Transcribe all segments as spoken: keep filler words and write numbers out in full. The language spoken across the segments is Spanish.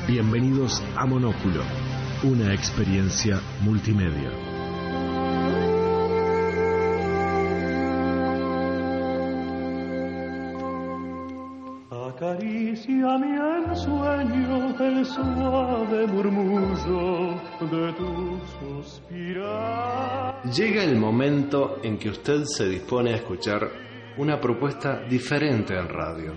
Bienvenidos a Monóculo, una experiencia multimedia. Acaricia mi ensueño el suave murmullo de tu suspirar. Llega el momento en que usted se dispone a escuchar una propuesta diferente en radio.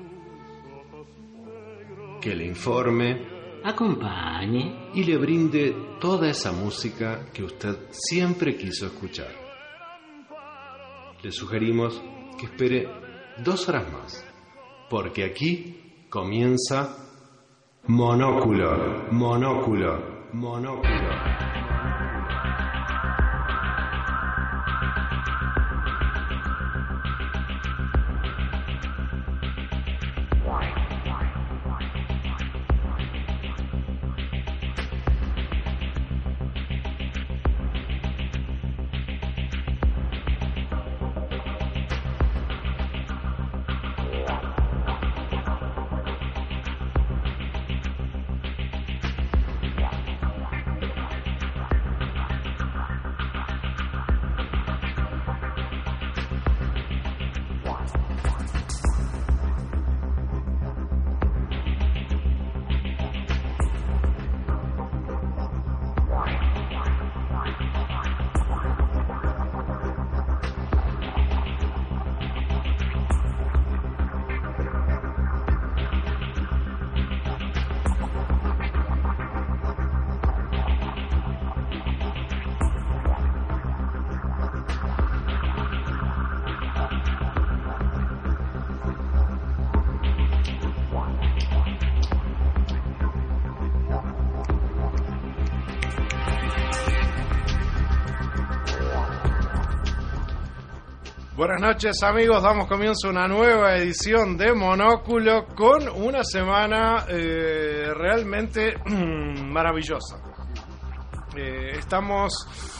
Que le informe, acompañe y le brinde toda esa música que usted siempre quiso escuchar. Le sugerimos que espere dos horas más, porque aquí comienza Monóculo, Monóculo, Monóculo. Buenas noches, amigos, damos comienzo a una nueva edición de Monóculo con una semana eh, realmente maravillosa. Eh, estamos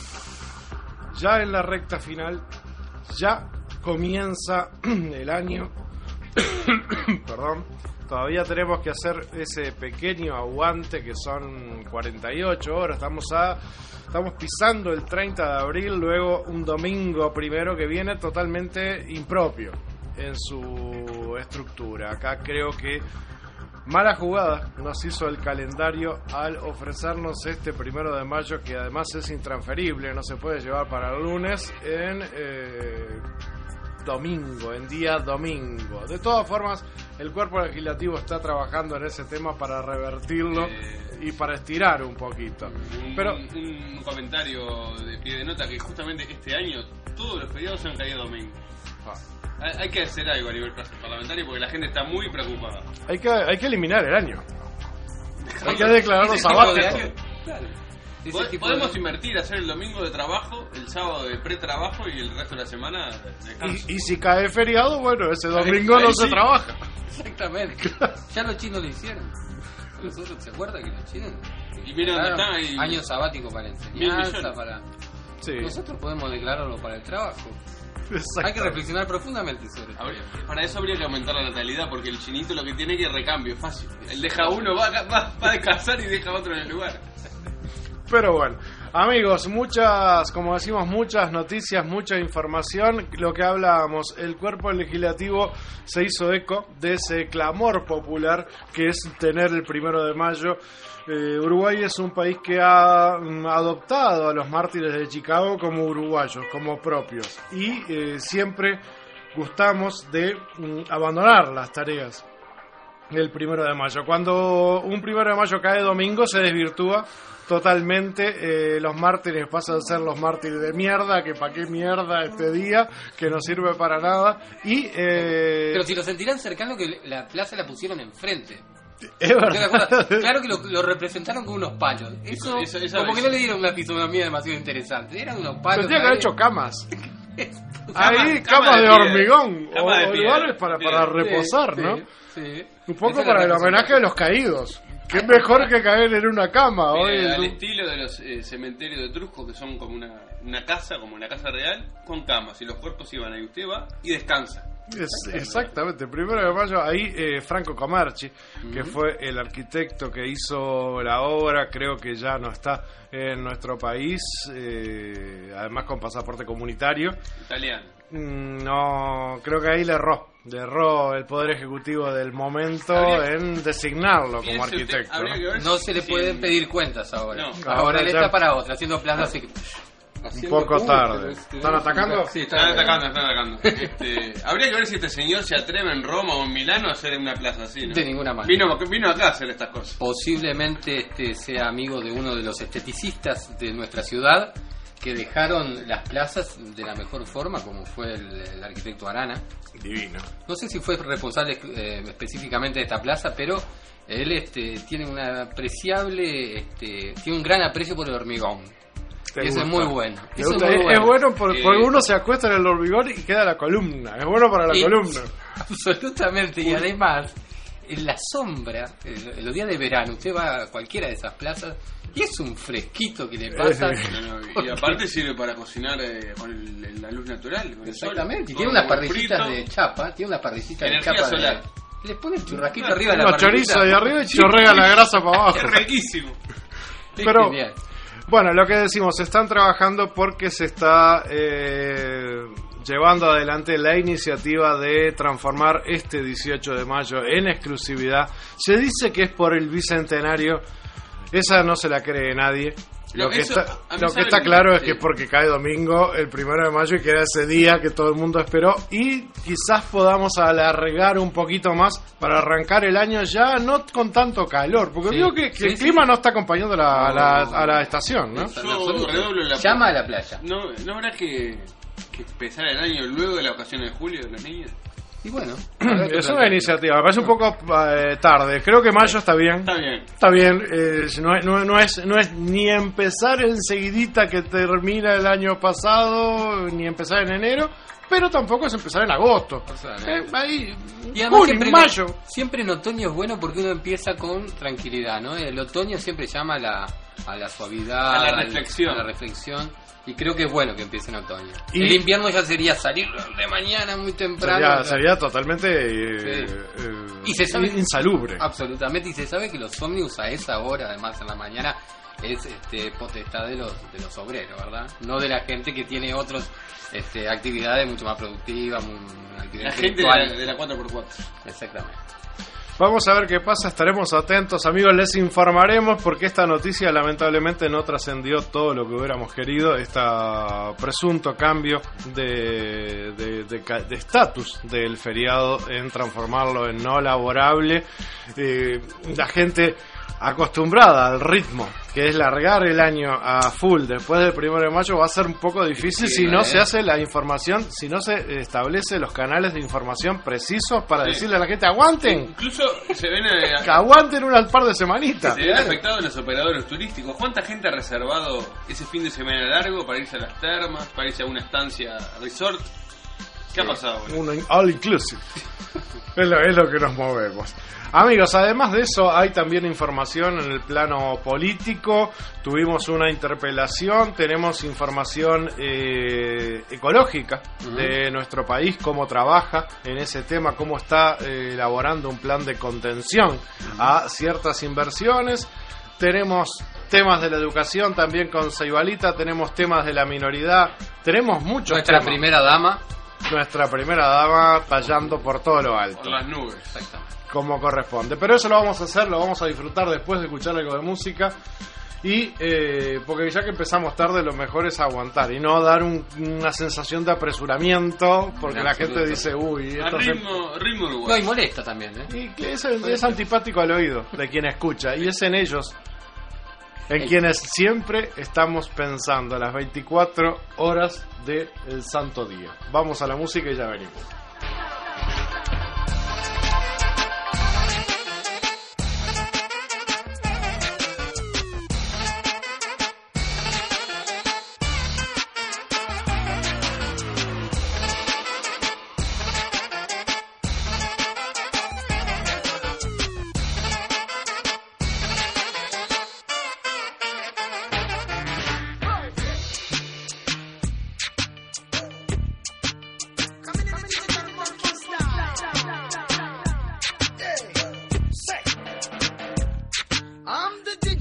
ya en la recta final, ya comienza el año, perdón, todavía tenemos que hacer ese pequeño aguante que son cuarenta y ocho horas, estamos a... Estamos pisando el treinta de abril, luego un domingo primero que viene totalmente impropio en su estructura. Acá creo que mala jugada nos hizo el calendario al ofrecernos este primero de mayo, que además es intransferible, no se puede llevar para el lunes, en eh, domingo, en día domingo. De todas formas, el cuerpo legislativo está trabajando en ese tema para revertirlo. Eh... y para estirar un poquito. Un, pero un, un comentario de pie de nota que justamente este año todos los feriados han caído domingo. Ah. Hay, hay que hacer algo a nivel parlamentario porque la gente está muy preocupada. Hay que, hay que eliminar el año. Hay que declararlo sabático. Podemos de... invertir, hacer el domingo de trabajo, el sábado de pretrabajo y el resto de la semana descanso. Y, y si cae feriado, bueno, ese domingo ahí, ahí no sí. se trabaja. Exactamente. Ya los chinos lo hicieron. ¿Se acuerda que los chinos? Y mira dónde están ahí. Año sabático para enseñanza, para... Sí. Nosotros podemos declararlo para el trabajo. Hay que reflexionar profundamente sobre eso. Para eso habría que aumentar la natalidad, porque el chinito lo que tiene que recambio, fácil. Él deja uno, va, va, va a descansar y deja otro en el lugar. Pero bueno, amigos, muchas, como decimos, muchas noticias, mucha información. Lo que hablábamos, el cuerpo legislativo se hizo eco de ese clamor popular que es tener el primero de mayo. Eh, Uruguay es un país que ha mm, adoptado a los mártires de Chicago como uruguayos, como propios. Y eh, siempre gustamos de mm, abandonar las tareas el primero de mayo. Cuando un primero de mayo cae domingo se desvirtúa totalmente, eh, los mártires pasan a ser los mártires de mierda, que pa' qué mierda este día, que no sirve para nada. Y eh... pero si lo sentirán cercano, que la plaza la pusieron enfrente. Es verdad. Claro que lo, lo representaron con unos palos. Eso, eso, eso como que no le dieron una fisonomía demasiado interesante. Eran unos palos. Tendría que haber hecho camas. Ahí, camas de, de hormigón. Cama de o lugares para, para reposar, sí, ¿no? Sí, sí. Un poco para el homenaje de los caídos. Qué mejor que caer en una cama. Mira, hoy al un... estilo de los eh, cementerios de Etrusco, que son como una, una casa, como una casa real, con camas. Y los cuerpos iban ahí. Usted va y descansa. Es, exactamente, primero de mayo, ahí eh, Franco Comarchi, uh-huh. que fue el arquitecto que hizo la obra, creo que ya no está en nuestro país, eh, además con pasaporte comunitario. Italiano. No, creo que ahí le erró, le erró el Poder Ejecutivo del momento habría, en designarlo como arquitecto. Usted, ¿no? no se le pueden sí. pedir cuentas ahora. No. Ahora, ahora él ya... está para otra, haciendo plazas y... Un poco tarde. Este, ¿Están atacando? Sí, están, están atacando, están atacando. Este, habría que ver si este señor se atreve en Roma o en Milano a hacer una plaza así, ¿no? De ninguna manera. Vino, vino acá a hacer estas cosas. Posiblemente este sea amigo de uno de los esteticistas de nuestra ciudad que dejaron las plazas de la mejor forma, como fue el, el arquitecto Arana. Divino. No sé si fue responsable eh, específicamente de esta plaza, pero él este, tiene una apreciable, este, tiene un gran aprecio por el hormigón. Eso es muy bueno. Eso es, muy bueno. Es bueno por, eh, porque uno se acuesta en el hormigón y queda la columna. Es bueno para la y, columna. Absolutamente. Y además, en la sombra, en los días de verano, usted va a cualquiera de esas plazas y es un fresquito que le pasa. No, no, y aparte sirve para cocinar eh, con el, la luz natural. Con exactamente. El sol, y tiene unas parrillitas de chapa. Tiene unas parrillitas de chapa. Solar. De, le pone el churrasquito no, arriba de la parrillita. Unos chorizos de arriba y chorrea la grasa para abajo. Es riquísimo. Pero... Genial. Bueno, lo que decimos, están trabajando porque se está eh, llevando adelante la iniciativa de transformar este dieciocho de mayo en exclusividad. Se dice que es por el bicentenario, esa no se la cree nadie. Lo que está, lo que está claro es que es porque cae domingo, el primero de mayo, y queda ese día que todo el mundo esperó. Y quizás podamos alargar un poquito más para arrancar el año ya no con tanto calor. Porque sí, digo que, que sí, el clima sí. no está acompañando la, a, la, a la estación, ¿no? Yo redoblo la Llama a la playa. ¿No, ¿no habrá que, que empezar el año luego de la ocasión de julio de los niños? Y bueno, es una iniciativa, me parece un poco eh, tarde. Creo que mayo está bien. Está bien. Está bien. Eh, no, no, no, es, no es ni empezar enseguidita que termina el año pasado, ni empezar en enero, pero tampoco es empezar en agosto. O sea, eh, ahí, y además junio, siempre, mayo. Siempre en otoño es bueno porque uno empieza con tranquilidad, ¿no? El otoño siempre llama a la, a la suavidad, a la reflexión. A la reflexión. Y creo que es bueno que empiece en otoño. Y el invierno ya sería salir de mañana muy temprano. Sería, sería totalmente eh, sí. eh, y se sabe, insalubre. Absolutamente. Y se sabe que los ómnibus a esa hora, además en la mañana, es este, potestad de los, de los obreros, ¿verdad? No de la gente que tiene otras este, actividades mucho más productivas. Muy, la gente de la, de la cuatro por cuatro. Exactamente. Vamos a ver qué pasa, estaremos atentos, amigos, les informaremos porque esta noticia lamentablemente no trascendió todo lo que hubiéramos querido, este presunto cambio de de, de estatus de, del feriado en transformarlo en no laborable. Eh, la gente acostumbrada al ritmo que es largar el año a full después del primero de mayo va a ser un poco difícil sí, si no eh. se hace la información, si no se establece los canales de información precisos para sí. decirle a la gente aguanten, incluso se ven eh, que aguanten un par de semanitas. Se ven afectados los operadores turísticos. ¿Cuánta gente ha reservado ese fin de semana largo para irse a las termas, para irse a una estancia resort? ¿Qué sí. ha pasado? Un all inclusive. es, lo, es lo que nos movemos. Amigos, además de eso hay también información en el plano político. Tuvimos una interpelación, tenemos información eh, ecológica uh-huh. de nuestro país, cómo trabaja en ese tema, cómo está eh, elaborando un plan de contención uh-huh. a ciertas inversiones. Tenemos temas de la educación también con Seibalita, tenemos temas de la minoridad, tenemos muchos Nuestra temas. primera dama. Nuestra primera dama tallando por todo lo alto. Por las nubes, exactamente. Como corresponde. Pero eso lo vamos a hacer, lo vamos a disfrutar después de escuchar algo de música. Y eh, porque ya que empezamos tarde, lo mejor es aguantar y no dar un, una sensación de apresuramiento, porque en la absoluto. gente dice, uy, esto ritmo, se... ritmo no, y molesta también, ¿eh? Y que es, es antipático al oído de quien escucha, y es en ellos en quienes siempre estamos pensando a las veinticuatro horas del santo día. Vamos a la música y ya venimos. Coming in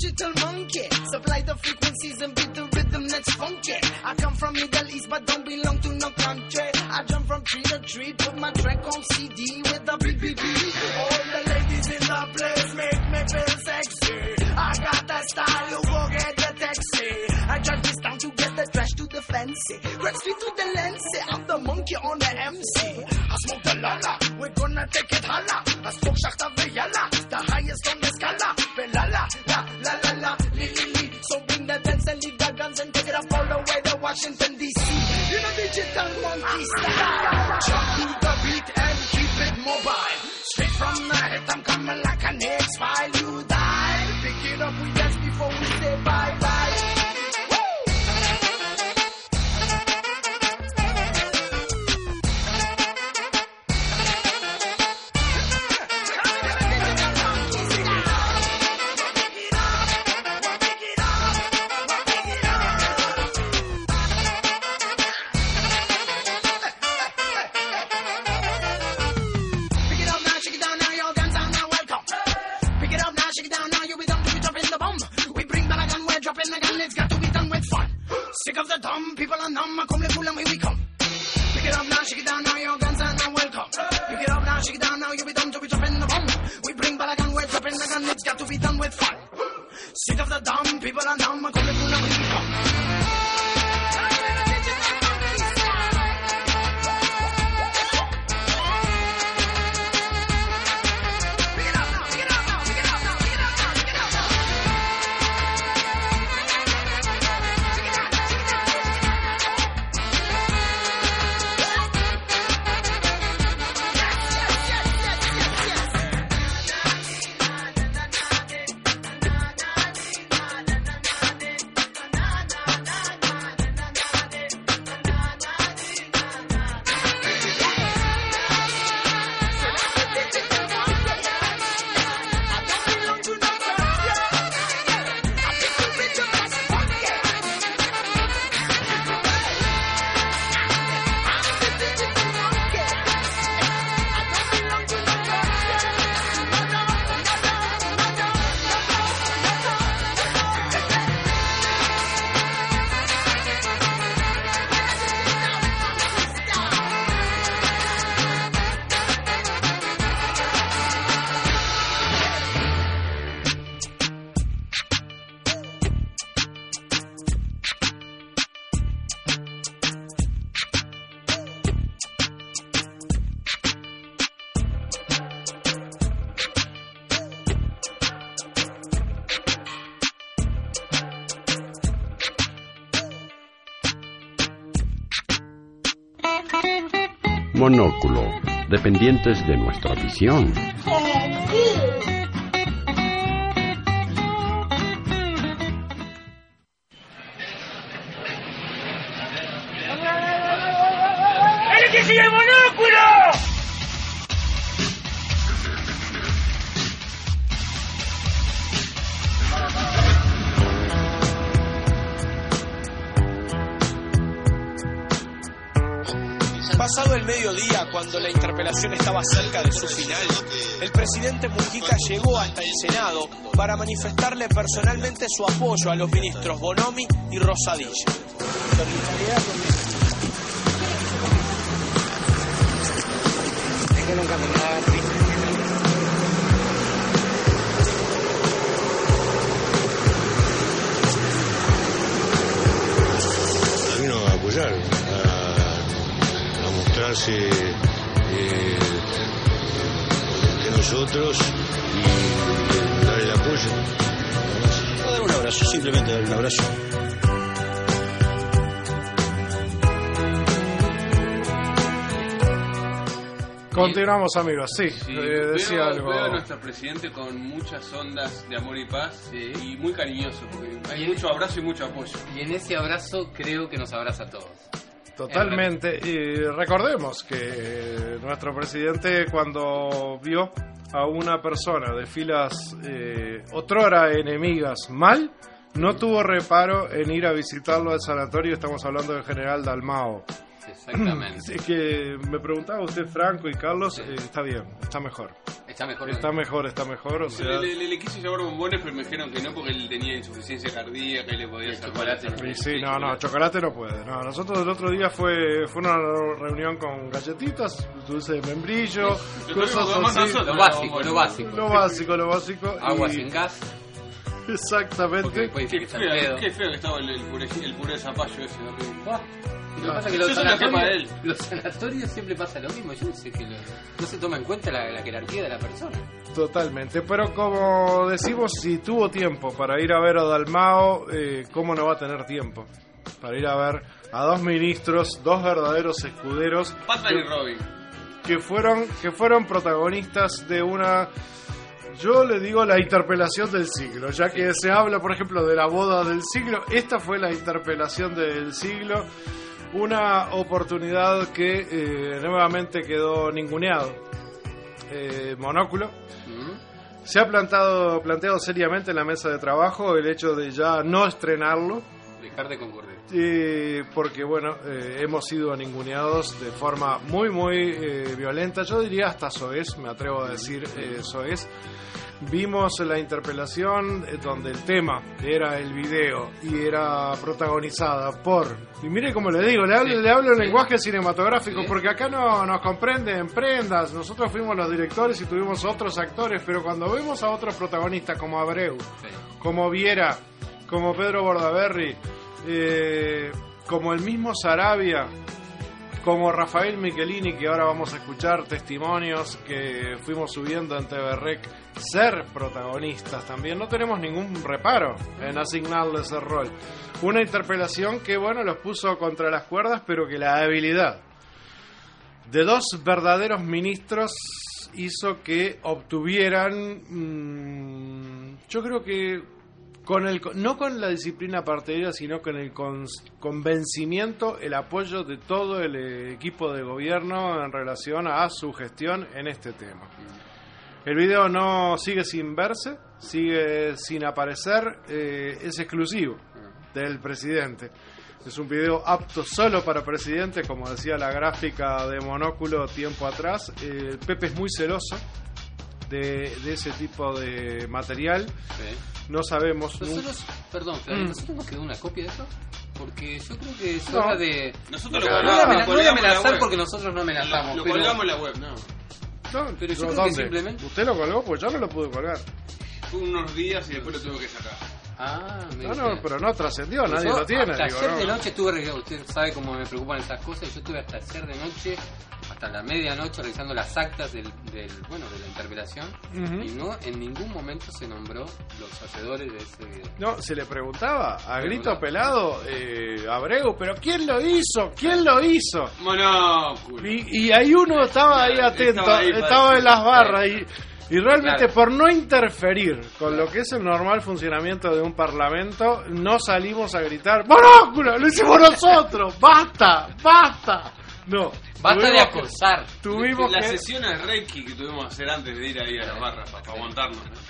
digital monkey. Supply the frequencies and beat the rhythm that's funky. I come from Middle East but don't belong to no country. I jump from tree to tree, put my track on C D with the B B B. All the ladies in the place make me feel sexy. I got that style, you go get the taxi. I drive this town to get the trash to the fancy. Red street to the lens, I'm the monkey on the M C. I smoke the lala, we're gonna take it holla. I smoke Shakta Vayala, the highest on the scala. Velala, la la la la, li li li. So bring the tents and leave the guns and take it up all the way to Washington D C. You know digital monkey style. Jump to the beat and keep it mobile. Straight from the head, I'm coming like an X-File. You die, pick it up, we dance before we say bye bye. Sick of the dumb, people are numb, come let pull here we come. Pick it up now, shake it down now, your guns are now welcome. Pick it up now, shake it down now, you be done to be dropping the bomb. We bring balagan, we're dropping the gun, it's got to be done with fun. Sick of the dumb, people are numb, come let pull here we come. Monóculo, dependientes de nuestra visión. ¡El que sigue el monóculo! Pasado el mediodía, cuando la interpelación estaba cerca de su final, el presidente Mujica llegó hasta el Senado para manifestarle personalmente su apoyo a los ministros Bonomi y Rosadilla. Es que nunca me da vino a apoyar, a, a mostrarse eh, de nosotros y dar el apoyo. A dar un abrazo, simplemente dar un abrazo. Continuamos, amigos. Sí, sí eh, decía veo, algo. Veo a nuestro presidente con muchas ondas de amor y paz, sí, y muy cariñoso, porque hay mucho abrazo y mucho apoyo. Y en ese abrazo creo que nos abraza a todos. Totalmente. Y recordemos que nuestro presidente, cuando vio a una persona de filas eh, otrora enemigas mal, no tuvo reparo en ir a visitarlo al sanatorio. Estamos hablando del general Dalmao. Exactamente. Es que me preguntaba usted, Franco y Carlos, sí. eh, está bien, está mejor. Está Está mejor. Está mejor, está mejor. O sea... le, le, le quise llevar bombones, pero me dijeron que no porque él tenía insuficiencia cardíaca y le podía hacer chocolate. Y sí, no, no, chocolate no puede. No, nosotros el otro día fue fue una reunión con galletitas, dulce de membrillo, Sí, cosas así. nosotros, lo básico, lo básico. Lo básico, lo básico. Agua y... sin gas. Exactamente. Qué feo, qué feo que estaba el, el, puré, el puré de zapallo ese. ¿No? Ah. Lo que pasa es que Yo los soy la jefa de él. sanatorios, los sanatorios siempre pasa lo mismo. Yo no sé que lo- no se toma en cuenta la, la jerarquía de la persona. Totalmente, pero como decimos, si tuvo tiempo para ir a ver a Dalmao, eh, ¿cómo no va a tener tiempo para ir a ver a dos ministros, dos verdaderos escuderos Batman y Robin? que fueron que fueron protagonistas de una, yo le digo, la interpelación del siglo, ya que se habla, por ejemplo, de la boda del siglo, esta fue la interpelación del siglo, una oportunidad que eh, nuevamente quedó ninguneado. Eh, Monóculo se ha plantado, planteado seriamente en la mesa de trabajo el hecho de ya no estrenarlo, Dejar de concurrir. eh, porque bueno, eh, hemos sido ninguneados de forma muy muy eh, violenta, yo diría hasta soez, me atrevo a decir eh, soez. Vimos la interpelación eh, donde el tema era el video y era protagonizada por, y mire como le digo, le hablo, Sí, le hablo en sí. lenguaje cinematográfico, Sí. porque acá no nos comprenden prendas, nosotros fuimos los directores y tuvimos otros actores, pero cuando vemos a otros protagonistas como Abreu, Sí. como Viera, como Pedro Bordaberry, eh, como el mismo Sarabia, como Rafael Michelini, que ahora vamos a escuchar testimonios que fuimos subiendo en T V Rec, ser protagonistas también. No tenemos ningún reparo en asignarles el rol. Una interpelación que, bueno, los puso contra las cuerdas, pero que la habilidad de dos verdaderos ministros hizo que obtuvieran, mmm, yo creo que con el, no con la disciplina partidista, sino con el con, convencimiento, el apoyo de todo el eh, equipo de gobierno en relación a su gestión en este tema. El video no sigue sin verse, sigue sin aparecer, eh, es exclusivo del presidente. Es un video apto solo para presidente, como decía la gráfica de Monóculo tiempo atrás. Eh, Pepe es muy celoso de, de ese tipo de material. Sí. No sabemos. Nosotros, perdón, Flavio, Mm. ¿nosotros nos quedó una copia de eso? Porque yo creo que es No. hora de... Nosotros no, lo no, colgamos, no, lo no colgamos de en la amenazar web. porque nosotros no amenazamos. Lo pero, colgamos en la web, no. No, pero yo creo ¿dónde? que simplemente... ¿Usted lo colgó? Pues yo no lo pude colgar. Fue unos días y después lo tuve que sacar. Ah, me No, no, pero no trascendió, Pues nadie yo lo tiene. Hasta digo, ayer no. de noche estuve, re- usted sabe cómo me preocupan esas cosas, yo estuve hasta ayer de noche, hasta la medianoche, revisando las actas del, del bueno, de la interpelación, Ujú. y no en ningún momento se nombró los hacedores de ese video. No, se le preguntaba a Se grito preguntaba. pelado, eh, Abreu, pero ¿quién lo hizo? ¿Quién lo hizo? Monóculo. Y, y ahí uno estaba ahí atento, Estaba ahí para estaba en decir, las barras y, y realmente Claro. por no interferir con lo que es el normal funcionamiento de un parlamento, no salimos a gritar ¡Monóculo! ¡Lo hicimos nosotros! ¡Basta! ¡Basta! No. Basta de tuvimos que- acosar. Tuvimos Las que... sesiones Reiki que tuvimos que hacer antes de ir ahí a las barras para aguantarnos. ¿no?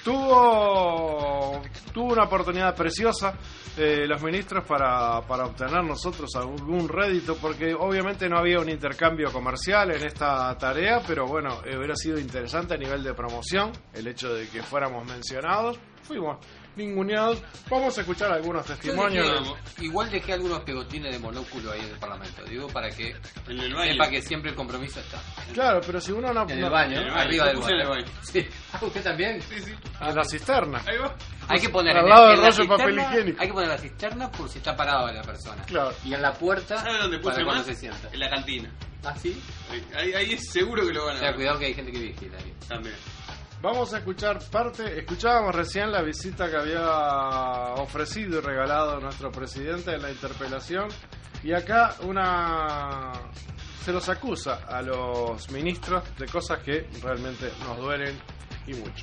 Tuvo, tuvo una oportunidad preciosa eh, los ministros para, para obtener nosotros algún rédito, porque obviamente no había un intercambio comercial en esta tarea, pero bueno, eh, hubiera sido interesante a nivel de promoción el hecho de que fuéramos mencionados. Fuimos ninguneados. Vamos a escuchar algunos Yo testimonios. dejé- igual dejé algunos pegotines de monóculo ahí en el Parlamento, digo, para que En el baño. sepa que siempre el compromiso está. Claro, pero si uno no... En el no- baño, en el ¿eh? baño, arriba lo del puse en el water. baño. Sí. Ah, ¿usted también? Sí, sí. en la cisterna. Ahí va. Hay que poner Al en, lado en del la rollo de papel cisterna- higiénico. Hay que poner la cisterna por si está parado la persona. Claro. Y en la puerta ¿Sabe dónde puse para cuando más? se sienta. En la cantina. ¿Ah, sí? Ahí, ahí es seguro que lo van a Tenga ver. cuidado que hay gente que vigila ahí. También. Vamos a escuchar parte, escuchábamos recién la visita que había ofrecido y regalado nuestro presidente en la interpelación, y acá una se los acusa a los ministros de cosas que realmente nos duelen y mucho.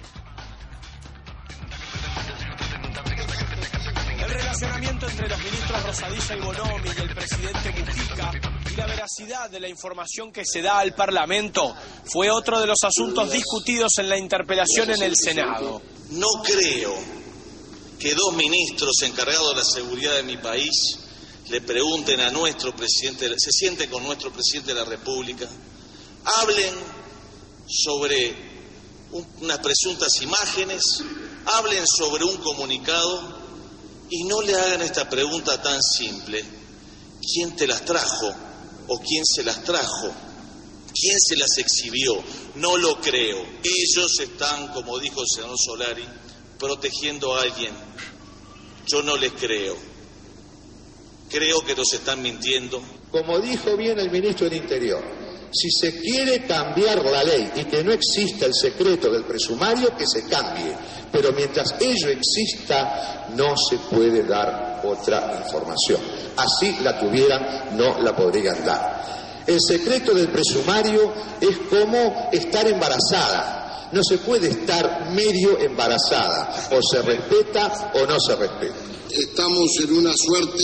El relacionamiento entre los ministros Rosadilla y Bonomi y el presidente Mujica y la veracidad de la información que se da al Parlamento fue otro de los asuntos discutidos en la interpelación en el Senado. No creo que dos ministros encargados de la seguridad de mi país le pregunten a nuestro presidente, se sienten con nuestro presidente de la República, hablen sobre unas presuntas imágenes, hablen sobre un comunicado y no le hagan esta pregunta tan simple: ¿quién te las trajo? ¿O quién se las trajo? ¿Quién se las exhibió? No lo creo. Ellos están, como dijo el senador Solari, protegiendo a alguien. Yo no les creo. Creo que nos están mintiendo. Como dijo bien el ministro del Interior, si se quiere cambiar la ley y que no exista el secreto del presumario, que se cambie. Pero mientras ello exista, no se puede dar otra información. Así la tuvieran, no la podrían dar. El secreto del presumario es como estar embarazada. No se puede estar medio embarazada. O se respeta o no se respeta. Estamos en una suerte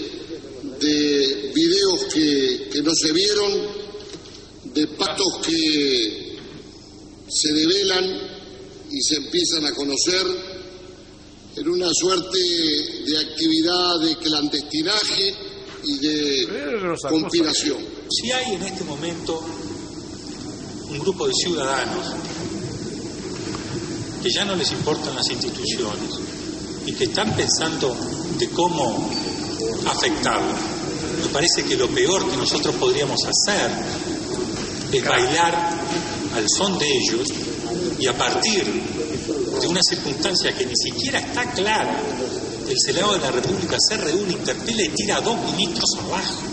de videos que, que no se vieron, de pactos que se develan y se empiezan a conocer, en una suerte de actividad de clandestinaje y de conspiración. Si hay en este momento un grupo de ciudadanos que ya no les importan las instituciones y que están pensando de cómo afectarlas, me parece que lo peor que nosotros podríamos hacer es bailar al son de ellos y a partir de una circunstancia que ni siquiera está clara, el Senado de la República se reúne, interpela y tira a dos ministros abajo.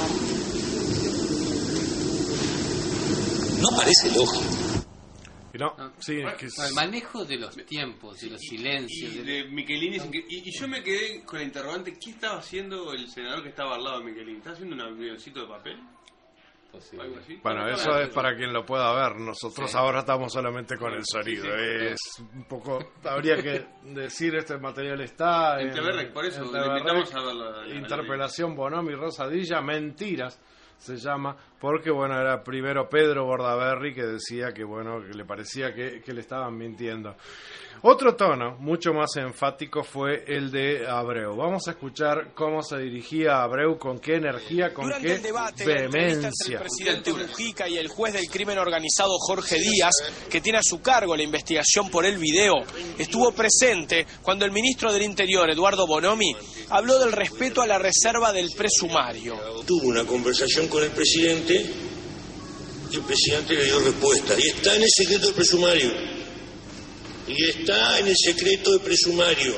No parece lógico. No, sí, que es... El manejo de los tiempos, de los silencios. Y, y de Michelini. Y, y yo me quedé con el interrogante: ¿qué estaba haciendo el senador que estaba al lado de Michelini? ¿Estaba haciendo un avioncito de papel? ¿Algo así? Bueno, eso es para quien lo pueda ver. Nosotros sí. Ahora estamos solamente con el sonido. Es un poco. Habría que decir: este material está. En T V R, por eso. Le invitamos a ver la, Interpelación Bonomi Rosadilla. Mentiras se llama, porque bueno, era primero Pedro Bordaberry que decía que bueno, que le parecía que, que le estaban mintiendo. Otro tono, mucho más enfático, fue el de Abreu. Vamos a escuchar cómo se dirigía Abreu, con qué energía, con Durante qué el debate, vehemencia. El presidente Mujica y el juez del crimen organizado Jorge Díaz, que tiene a su cargo la investigación por el video, estuvo presente cuando el ministro del Interior, Eduardo Bonomi, habló del respeto a la reserva del presumario. Tuvo una conversación con el presidente y el presidente le dio respuesta. Y está en el secreto del presumario. Y está en el secreto del presumario.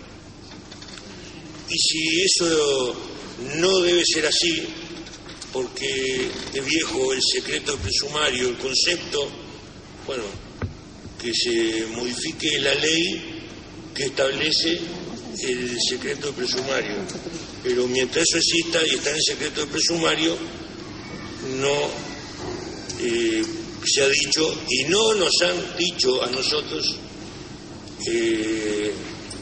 Y si eso no debe ser así, porque es viejo el secreto del presumario, el concepto, bueno, que se modifique la ley que establece el secreto del presumario. Pero mientras eso exista y está en el secreto del presumario, no eh, se ha dicho y no nos han dicho a nosotros Eh,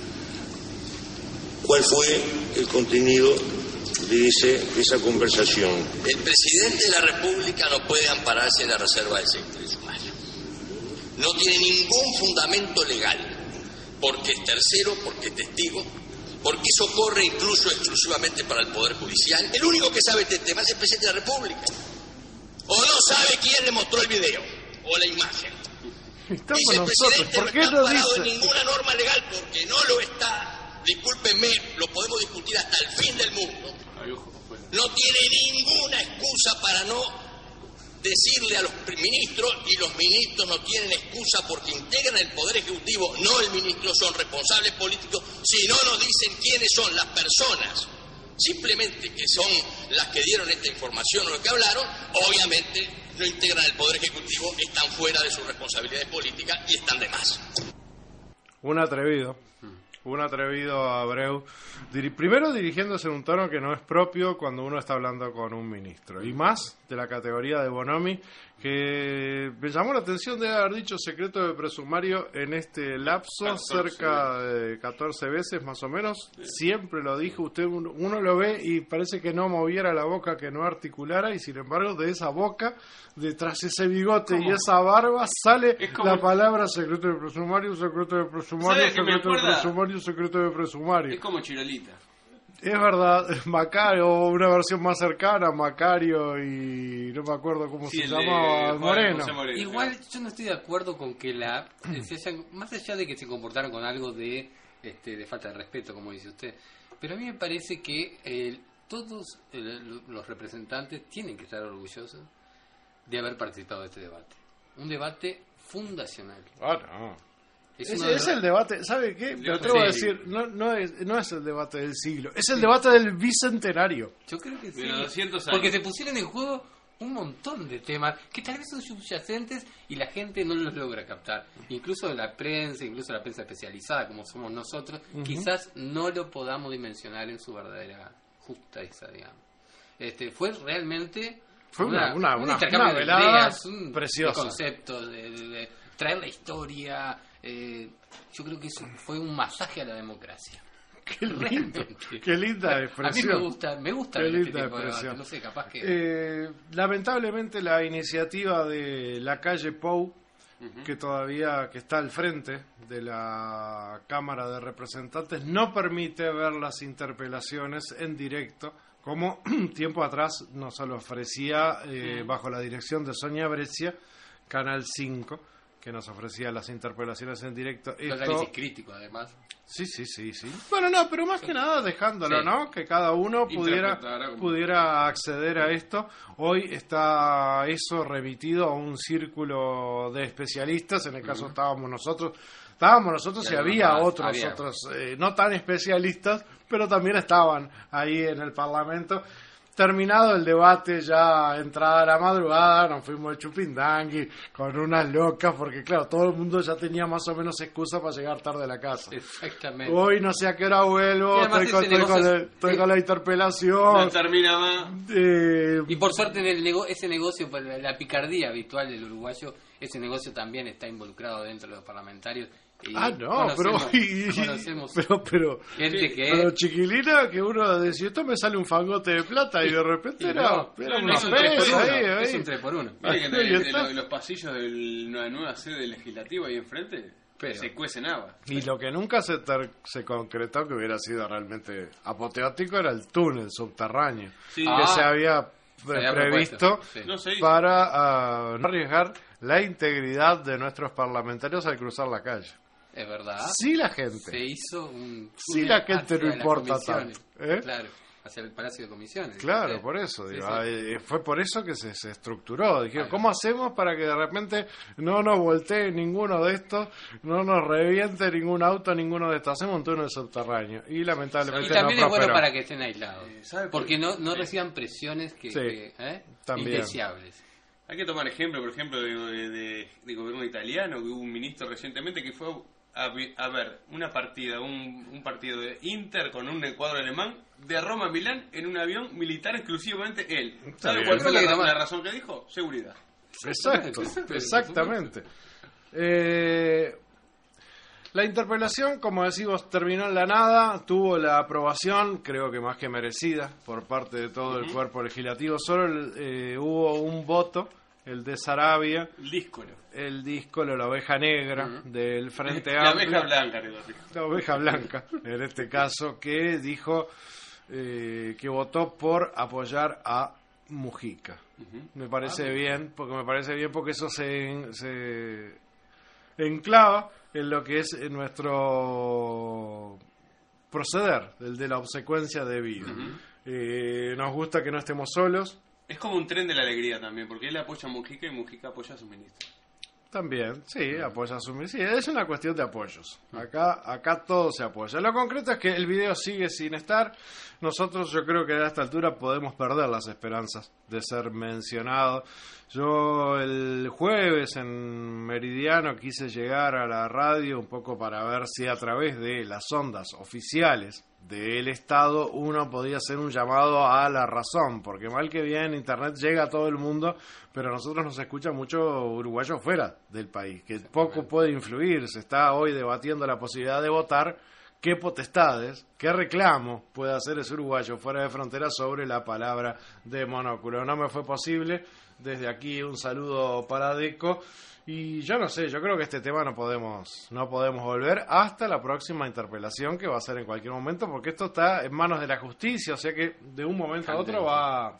cuál fue el contenido de, ese, de esa conversación. El presidente de la República no puede ampararse en la reserva del secreto sumario. No tiene ningún fundamento legal, porque es tercero, porque es testigo, porque eso corre incluso exclusivamente para el Poder Judicial. El único que sabe este tema es el presidente de la República. O no sabe quién le mostró el video o la imagen. Estamos Dice el nosotros, presidente ¿por qué no está no amparado dice? en ninguna norma legal porque no lo está. Discúlpenme, lo podemos discutir hasta el fin del mundo. No tiene ninguna excusa para no decirle a los ministros, y los ministros no tienen excusa porque integran el Poder Ejecutivo, no el ministro, son responsables políticos, si no nos dicen quiénes son las personas, simplemente que son las que dieron esta información o lo que hablaron, obviamente no integran el Poder Ejecutivo, están fuera de sus responsabilidades políticas y están de más. Un atrevido, un atrevido Abreu, Diri- primero dirigiéndose en un tono que no es propio cuando uno está hablando con un ministro, y más de la categoría de Bonomi, que me llamó la atención de haber dicho secreto de presumario en este lapso, catorce cerca de catorce veces más o menos, siempre lo dijo. Usted uno lo ve y parece que no moviera la boca, que no articulara, y sin embargo de esa boca, detrás ese bigote ¿Cómo? y esa barba, sale como... la palabra secreto de presumario, secreto de presumario, secreto de presumario, secreto de presumario. Es como Chirolita. Es verdad, Macario, o una versión más cercana, Macario y no me acuerdo cómo Sí, se el llamaba, de- Moreno. José Moreno. Igual yo no estoy de acuerdo con que la app, eh, se hayan- más allá de que se comportaron con algo de, este, de falta de respeto, como dice usted, pero a mí me parece que eh, todos eh, los representantes tienen que estar orgullosos de haber participado de este debate. Un debate fundacional. Ah, no. Es Es, uno de es los- el debate, ¿sabe qué? Me debate atrevo a serio. decir, no, no, es, no es el debate del siglo, es el debate del bicentenario. Yo creo que sí. De los doscientos años. Porque se pusieron en juego un montón de temas que tal vez son subyacentes y la gente no los logra captar. Incluso la prensa, incluso la prensa especializada como somos nosotros, Ujú. quizás no lo podamos dimensionar en su verdadera justeza, digamos. Este, fue realmente Fue una- una- un una- intercambio una de velada ideas, un preciosa. de conceptos, de, de- de traer la historia. eh, yo creo que eso fue un masaje a la democracia. Qué lindo, Realmente. qué linda A mí expresión. me gusta, me gusta Qué ver este linda tipo de debate, expresión. no sé, capaz que... Eh, lamentablemente la iniciativa de la calle Pou, que todavía que está al frente de la Cámara de Representantes, no permite ver las interpelaciones en directo, como tiempo atrás nos lo ofrecía eh, bajo la dirección de Sonia Brescia, Canal cinco, que nos ofrecía las interpelaciones en directo. Un análisis crítico, además. Sí, sí, sí, sí. Bueno, no, pero más que nada dejándolo, Sí. ¿no? Que cada uno pudiera, Interpretar como- pudiera acceder a esto. Hoy está eso remitido a un círculo de especialistas. En el caso estábamos nosotros. Estábamos nosotros y, Y había además, otros, había. otros eh, no tan especialistas, pero también estaban ahí en el Parlamento. Terminado el debate, ya entrada la madrugada, nos fuimos de chupindangui con unas locas, porque claro, todo el mundo ya tenía más o menos excusa para llegar tarde a la casa. Exactamente. Hoy no sé a qué hora vuelvo, Y además estoy, con, ese estoy con negocio- el- estoy con la interpelación. No termina más. Eh, Y por suerte en el nego ese negocio, pues, la picardía habitual del uruguayo, ese negocio también está involucrado dentro de los parlamentarios. Y ah, no, pero, conocemos- y- conocemos pero, pero, gente que... pero chiquilina, que uno decía, esto me sale un fangote de plata, y de repente Y era, no, era no, una es un tres por pesa uno, ahí, ahí. es un tres por uno. Miren que en, Ahí el- está. en los, en los pasillos de la nueva sede legislativa ahí enfrente Pero- se cuecen habas. Y lo que nunca se, ter- se concretó, que hubiera sido realmente apoteótico, era el túnel subterráneo Sí. que Ah, se había, se había previsto propuesto, sí. No se hizo. para ah, no arriesgar la integridad de nuestros parlamentarios al cruzar la calle. Es verdad. Sí, la gente. Se hizo un... Sí, la gente no hacia las importa comisiones. tanto, ¿eh? Claro, hacia el Palacio de Comisiones. Claro, Sí. por eso. Sí, digo, sí. eh, fue por eso que se, se estructuró. Dijeron, ¿cómo hacemos para que de repente no nos voltee ninguno de estos, no nos reviente ningún auto, ninguno de estos? Hacemos un túnel subterráneo. Y lamentablemente Y también no es bueno prosperó. para que estén aislados. ¿sabe por Porque qué? no, no Sí. reciban presiones que, Sí, que, ¿eh? también. indeseables. Hay que tomar ejemplo, por ejemplo, de, de, de- de gobierno italiano, que hubo un ministro recientemente que fue a, vi- a ver una partida, un, un partido de Inter con un cuadro alemán, de Roma a Milán, en un avión militar exclusivamente él. Está ¿Sabe bien. cuál fue la, Creo que la nomás- razón que dijo? Seguridad. Exacto, exactamente. Eh, la interpelación, como decimos, terminó en la nada, tuvo la aprobación, creo que más que merecida, por parte de todo el cuerpo legislativo. Solo eh, hubo un voto, el de Sarabia, El díscolo. el disco La Oveja Negra del Frente La Amplio. oveja blanca, le digo. La Oveja Blanca, en este caso, que dijo eh, que votó por apoyar a Mujica. Me parece Ah, bien, porque me parece bien porque eso se, en- se enclava en lo que es en nuestro proceder, el de la obsecuencia debida. Eh, nos gusta que no estemos solos, Es como un tren de la alegría también, porque él apoya a Mujica y Mujica apoya a su ministro. también, sí, apoya a su sí, es una cuestión de apoyos. Acá, acá todo se apoya. Lo concreto es que el video sigue sin estar. Nosotros, yo creo que a esta altura podemos perder las esperanzas de ser mencionado. Yo el jueves en Meridiano quise llegar a la radio un poco para ver si a través de las ondas oficiales del Estado uno podía hacer un llamado a la razón, porque mal que bien Internet llega a todo el mundo, pero a nosotros nos escucha mucho uruguayo fuera del país, que poco puede influir. Se está hoy debatiendo la posibilidad de votar qué potestades, qué reclamo puede hacer ese uruguayo fuera de frontera sobre la palabra de monóculo. No me fue posible, desde aquí un saludo para Deco. Y yo no sé, yo creo que este tema no podemos no podemos volver hasta la próxima interpelación, que va a ser en cualquier momento, porque esto está en manos de la justicia, o sea que de un momento a otro va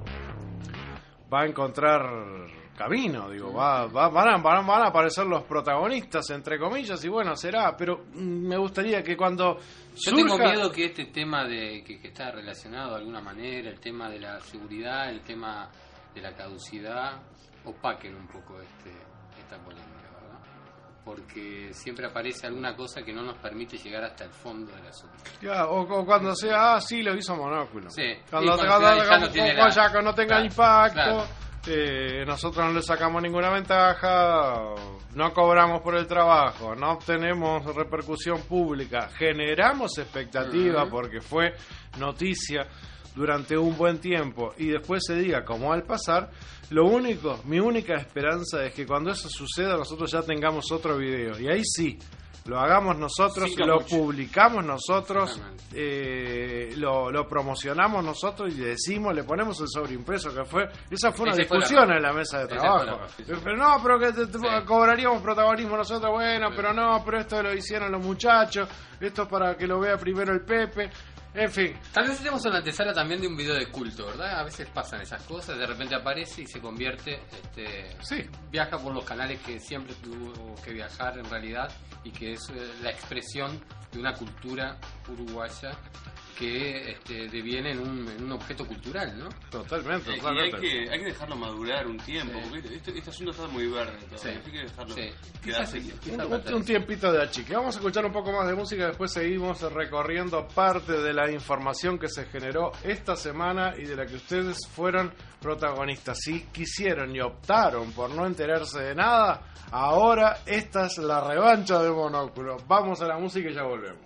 va a encontrar camino, digo, va, va van, a, van, van a aparecer los protagonistas, entre comillas, y bueno, será, pero me gustaría que cuando Yo surja... tengo miedo que este tema de que, que está relacionado de alguna manera, el tema de la seguridad, el tema de la caducidad, opaquen un poco este esta polémica, ¿verdad? Porque siempre aparece alguna cosa que no nos permite llegar hasta el fondo del asunto. Ya, o, o cuando sea, ah, sí, lo hizo Monóculo. Sí. Cuando, Sí, te- cuando cuando- ya cuando- no tiene cuando la- ya no tenga Claro, impacto, claro. eh, nosotros no le sacamos ninguna ventaja, no cobramos por el trabajo, no obtenemos repercusión pública, generamos expectativa Ujú. porque fue noticia durante un buen tiempo y después se diga como al pasar. Lo único, mi única esperanza es que cuando eso suceda nosotros ya tengamos otro video y ahí sí lo hagamos nosotros, Sí, lo mucho. publicamos nosotros, eh, lo, lo promocionamos nosotros y le decimos, le ponemos el sobreimpreso que fue, esa fue una Ese fue la discusión razón. en la mesa de Esa fue trabajo. la razón, sí. Pero no, pero que te- te- cobraríamos protagonismo nosotros, bueno, pero no, pero esto lo hicieron los muchachos, esto es para que lo vea primero el Pepe. En fin. Tal vez estemos en la antesala también de un video de culto, ¿verdad? A veces pasan esas cosas, de repente aparece y se convierte, este, sí. viaja por los canales que siempre tuvo que viajar en realidad y que es eh, la expresión de una cultura uruguaya que este, deviene en un, en un objeto cultural, ¿no? Totalmente, Eh, y hay que, hay que dejarlo madurar un tiempo, porque este, este asunto está muy verde todavía, Sí. hay que dejarlo Sí. quedarse Quizás- quieto. Un, un- un tiempito de achique. Vamos a escuchar un poco más de música, después seguimos recorriendo parte de la información que se generó esta semana y de la que ustedes fueron protagonistas. Si quisieron y optaron por no enterarse de nada, ahora esta es la revancha de Monóculo. Vamos a la música y ya volvemos.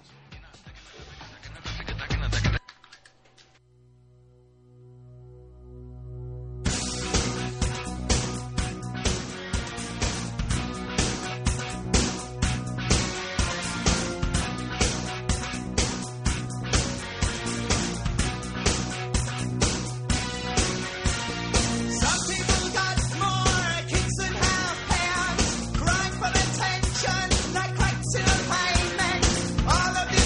Some people got more kicks and half hands, crying for attention like cracks in a pavement. All of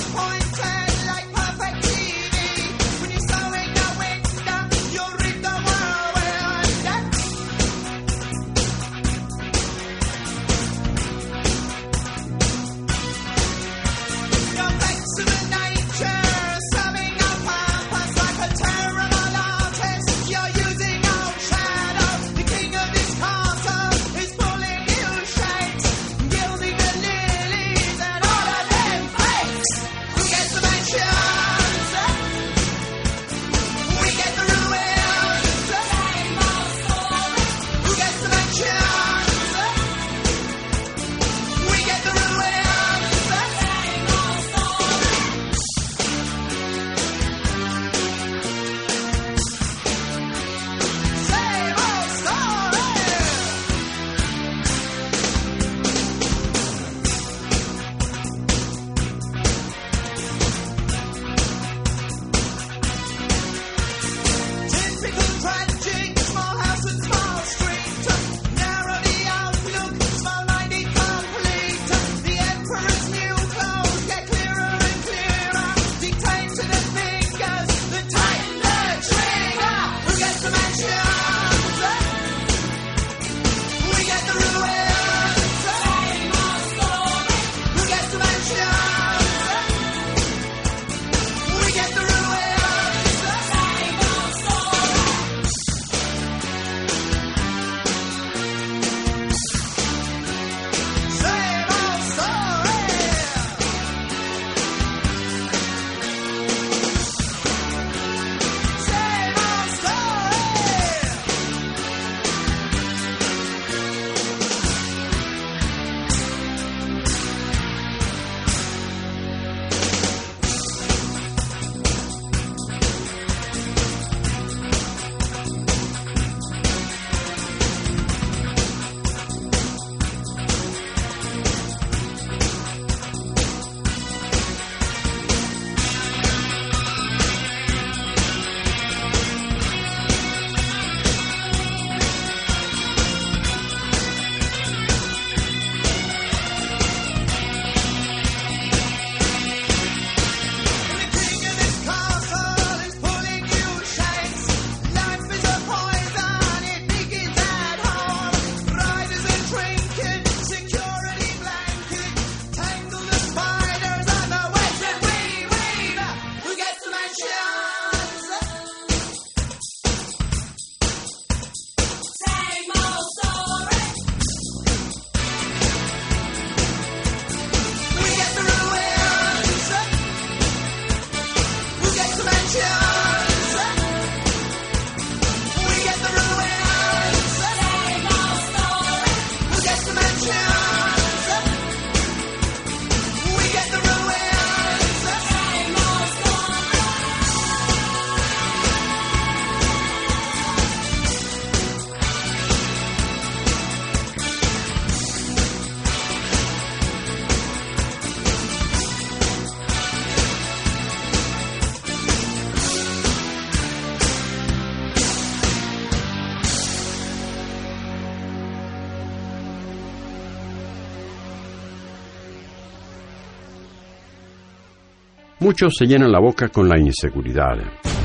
Muchos se llenan la boca con la inseguridad.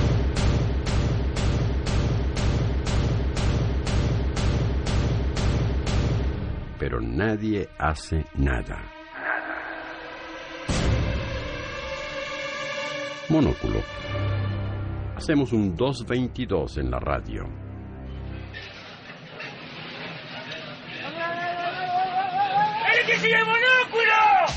Pero nadie hace nada. Monóculo. Hacemos un dos veintidós en la radio. ¡El que sigue Monóculo!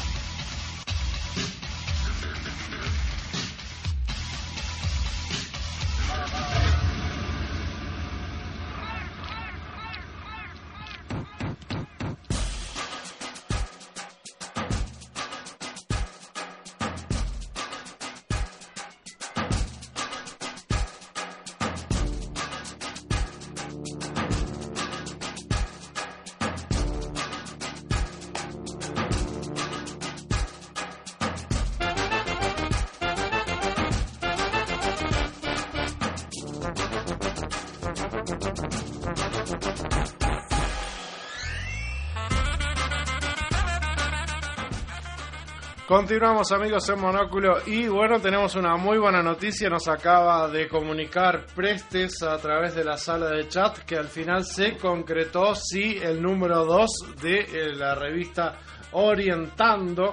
Continuamos, amigos, en Monóculo y bueno, tenemos una muy buena noticia. Nos acaba de comunicar Prestes a través de la sala de chat que al final se concretó, sí, el número dos de eh, la revista Orientando.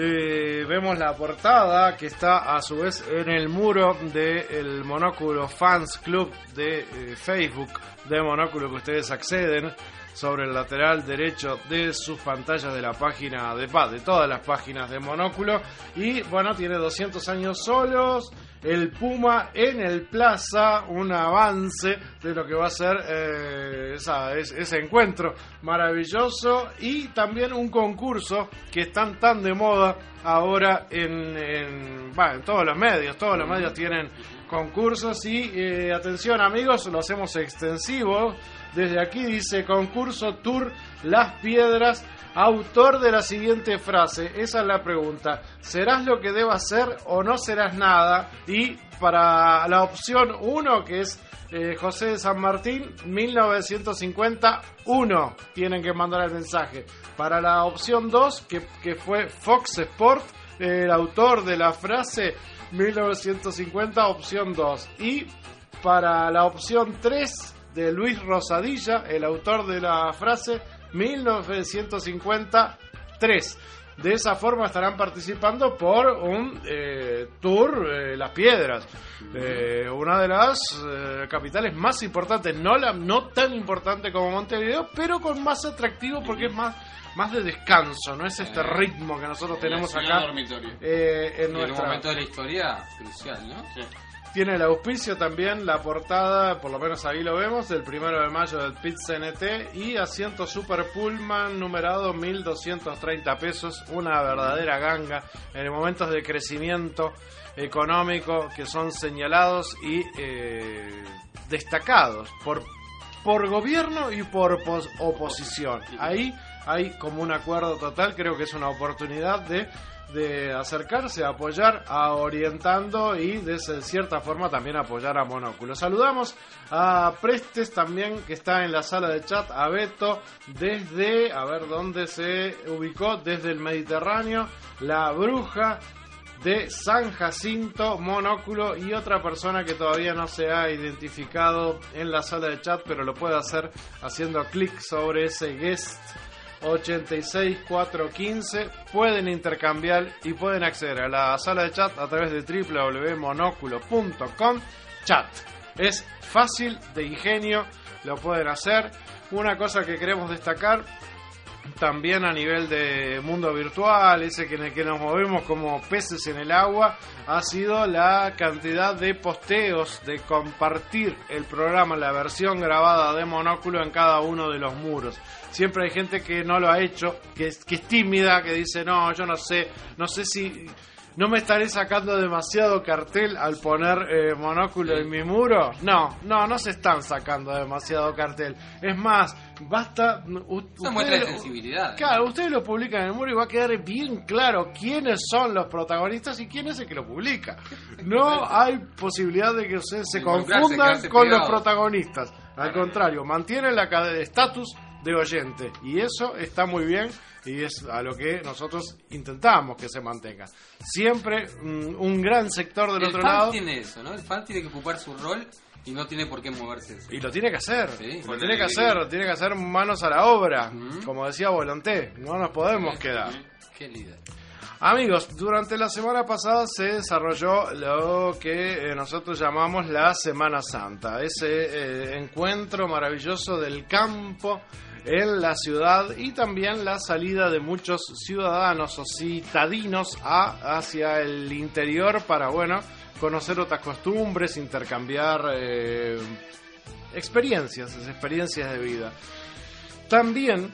Eh, vemos la portada que está a su vez en el muro del Monóculo Fans Club de eh, Facebook de Monóculo, que ustedes acceden sobre el lateral derecho de sus pantallas de la página de paz, de todas las páginas de Monóculo. Y bueno, tiene doscientos años solos, el Puma en el Plaza, un avance de lo que va a ser eh, esa, es, ese encuentro maravilloso, y también un concurso que están tan de moda ahora en, en, bueno, en todos los medios, todos los medios tienen concursos. Y eh, atención, amigos, lo hacemos extensivo. Desde aquí dice: concurso Tour Las Piedras, autor de la siguiente frase. Esa es la pregunta: ¿serás lo que debas ser o no serás nada? Y para la opción uno, que es eh, José de San Martín, mil novecientos cincuenta, uno, tienen que mandar el mensaje. Para la opción dos, que, que fue Fox Sport, eh, el autor de la frase, mil novecientos cincuenta, opción dos. Y para la opción tres, de Luis Rosadilla, el autor de la frase, mil novecientos cincuenta, tres. De esa forma estarán participando por un eh, tour eh, Las Piedras, eh, una de las eh, capitales más importantes, no la no tan importante como Montevideo, pero con más atractivo porque es más más de descanso, no es este ritmo que nosotros tenemos acá eh, en nuestra... En un momento de la historia crucial, ¿no? Sí. Tiene el auspicio también, la portada, por lo menos ahí lo vemos, del primero de mayo del P I T C N T, y asiento Super Pullman numerado mil doscientos treinta pesos, una verdadera ganga en momentos de crecimiento económico que son señalados y eh, destacados por, por gobierno y por pos, oposición. Ahí hay como un acuerdo total, creo que es una oportunidad de... de acercarse, a apoyar a Orientando y de cierta forma también apoyar a Monóculo. Saludamos a Prestes también, que está en la sala de chat, a Beto desde, a ver dónde se ubicó, desde el Mediterráneo, La Bruja de San Jacinto, Monóculo, y otra persona que todavía no se ha identificado en la sala de chat, pero lo puede hacer haciendo clic sobre ese guest ochenta y seis cuatrocientos quince. Pueden intercambiar y pueden acceder a la sala de chat a través de doble u doble u doble u punto monóculo punto com. Chat es fácil, de ingenio, lo pueden hacer. Una cosa que queremos destacar también a nivel de mundo virtual, ese que en el que nos movemos como peces en el agua, ha sido la cantidad de posteos, de compartir el programa, la versión grabada de Monóculo en cada uno de los muros. Siempre hay gente que no lo ha hecho, que es, que es tímida, que dice, no, yo no sé, no sé si... ¿No me estaré sacando demasiado cartel al poner eh, Monóculo en mi muro? No, no, no se están sacando demasiado cartel. Es más, basta... Una muestra de sensibilidad. Claro, ustedes lo publican en el muro y va a quedar bien claro quiénes son los protagonistas y quién es el que lo publica. No hay posibilidad de que ustedes se confundan con los protagonistas. Al contrario, mantienen la cadena de estatus de oyente. Y eso está muy bien y es a lo que nosotros intentamos que se mantenga. Siempre mm, un gran sector del el otro fan lado. tiene eso, ¿no? El fan tiene que ocupar su rol y no tiene por qué moverse. Y lo tiene que hacer, Sí. lo tiene que hacer, tiene que hacer manos a la obra, como decía Volonté, no nos podemos quedar. Qué líder. Amigos, durante la semana pasada se desarrolló lo que eh, nosotros llamamos la Semana Santa, ese eh, encuentro maravilloso del campo en la ciudad y también la salida de muchos ciudadanos o citadinos a, hacia el interior para, bueno, conocer otras costumbres, intercambiar eh, experiencias, experiencias de vida. También,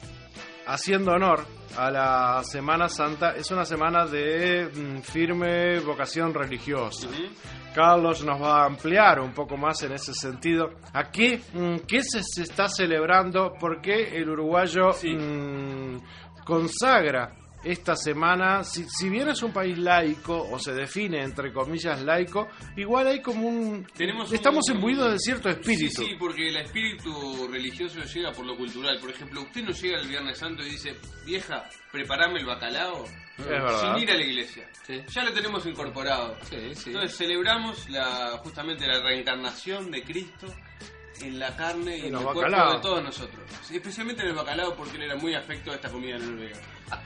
haciendo honor a la Semana Santa, es una semana de mm, firme vocación religiosa. Carlos nos va a ampliar un poco más en ese sentido. ¿A qué, mm, qué se, se está celebrando? ¿Por qué el uruguayo sí. mm, consagra esta semana? Si, si bien es un país laico, o se define entre comillas laico, igual hay como un... Tenemos estamos un, imbuidos de cierto espíritu. Sí, sí, porque el espíritu religioso llega por lo cultural. Por ejemplo, usted no llega el Viernes Santo y dice, vieja, preparame el bacalao, es verdad, sin ir a la iglesia. Sí. Ya lo tenemos incorporado. Sí, sí. Entonces celebramos la justamente la reencarnación de Cristo en la carne y en, en el cuerpo bacalao. De todos nosotros. Especialmente en el bacalao, porque él era muy afecto a esta comida noruega.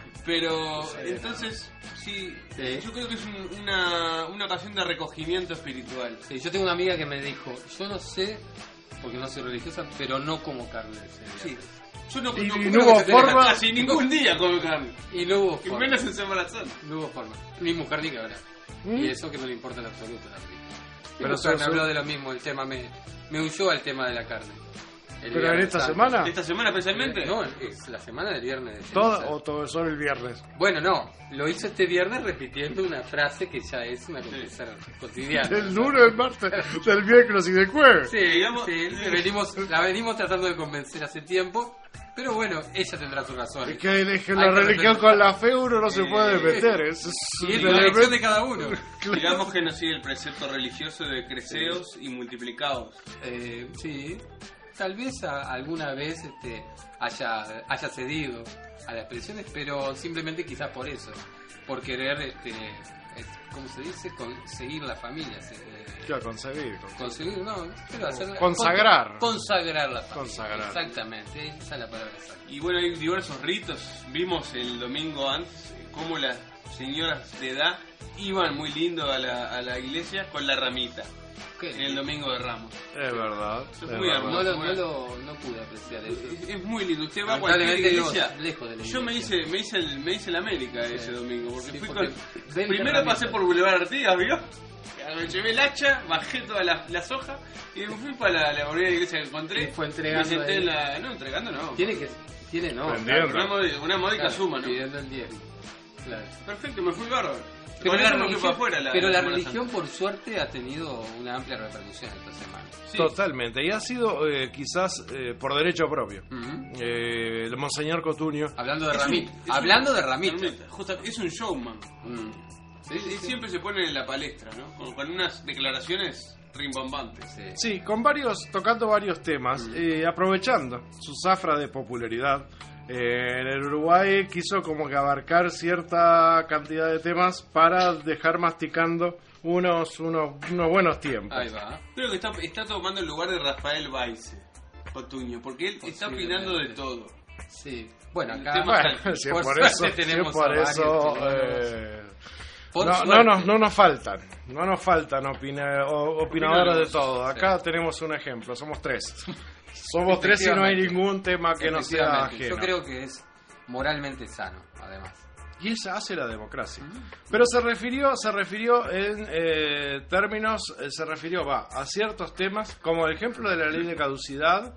Pero sí, entonces, sí, sí, yo creo que es un, una, una ocasión de recogimiento espiritual. Sí, yo tengo una amiga que me dijo, yo no sé, porque no soy religiosa, pero no como carne. Sí. Yo no, y no, no, no hubo forma. Casi ningún día como carne. Y no hubo y forma. menos en Semana Santa. No hubo forma. Ni mujer ni cabra. ¿Mm? Y eso que no le importa en absoluto a la película. Pero mujer me habló de lo mismo, el tema me, me huyó al tema de la carne. El ¿Pero en esta Santo. semana? ¿Esta semana especialmente? No, es la semana del viernes. De ¿Todo o todo solo el viernes? Bueno, no. Lo hizo este viernes repitiendo una frase que ya es una conversación sí. cotidiana. Del lunes, del martes, del miércoles y del jueves. Sí, digamos, sí, sí. Venimos, la venimos tratando de convencer hace tiempo. Pero bueno, ella tendrá su razón. Es que, es que la religión con la fe uno no se puede meter. Es, es y es la elección de cada uno. Claro. Digamos que no sigue el precepto religioso de creceos sí. y multiplicados. Eh, sí. Tal vez a, alguna vez este, haya, haya cedido a las expresiones, pero simplemente quizás por eso, por querer, este, ¿cómo se dice? Conseguir la familia. Eh, claro, conseguir. Conseguir, no, pero hacer, consagrar. Con, consagrar la familia. Consagrar. Exactamente, esa es la palabra exacta. Y bueno, hay diversos ritos. Vimos el domingo antes cómo las señoras de edad iban muy lindo a la, a la iglesia con la ramita. En el domingo de Ramos. Es verdad. Es, es muy verdad. hermoso. No, lo, no, lo, no pude apreciar eso. Es, es muy lindo. Usted va a cualquier iglesia. Lejos de la iglesia. Yo me hice, me hice el, me hice el América sí. ese domingo. Porque, sí, fui porque con. Primero pasé por Boulevard Artigas, ¿vio? Me llevé el hacha, bajé todas las, las hojas y me fui para la, la primera iglesia que encontré. Y fue entregando. Me senté en la. No, entregando no. Tiene que. Tiene no. Una, módica, una módica claro, suma, ¿no? Pidiendo el diezmo. Claro. Perfecto, me fui bárbaro. Pero la, religión, afuera, la, pero la la religión, por suerte, ha tenido una amplia repercusión esta semana. Sí. Totalmente, y ha sido eh, quizás eh, por derecho propio. Uh-huh. eh, el Monseñor Cotunio. Hablando de Ramita. Hablando un, de Ramita. Es un showman. Mm. Sí, sí, sí. Siempre se pone en la palestra, ¿no? Con, con unas declaraciones rimbombantes. Sí. sí, con varios, tocando varios temas, mm. eh, aprovechando su zafra de popularidad. Eh, en el Uruguay quiso como que abarcar cierta cantidad de temas para dejar masticando unos unos, unos buenos tiempos. Ahí va. Creo que está, está tomando el lugar de Rafael Baice, Cotuño, porque él está opinando de todo. Sí. Bueno, acá bueno, si es por, por eso, tenemos si es por eso eh, por no, no, nos, no nos faltan, no nos faltan opina, opinadores de todo. Acá sí. tenemos un ejemplo, somos tres. Somos tres y no hay ningún tema que no sea ajeno. Yo creo que es moralmente sano, además. Y esa hace la democracia. Uh-huh. Pero se refirió, se refirió en eh, términos, eh, se refirió va a ciertos temas, como el ejemplo de la ley de caducidad,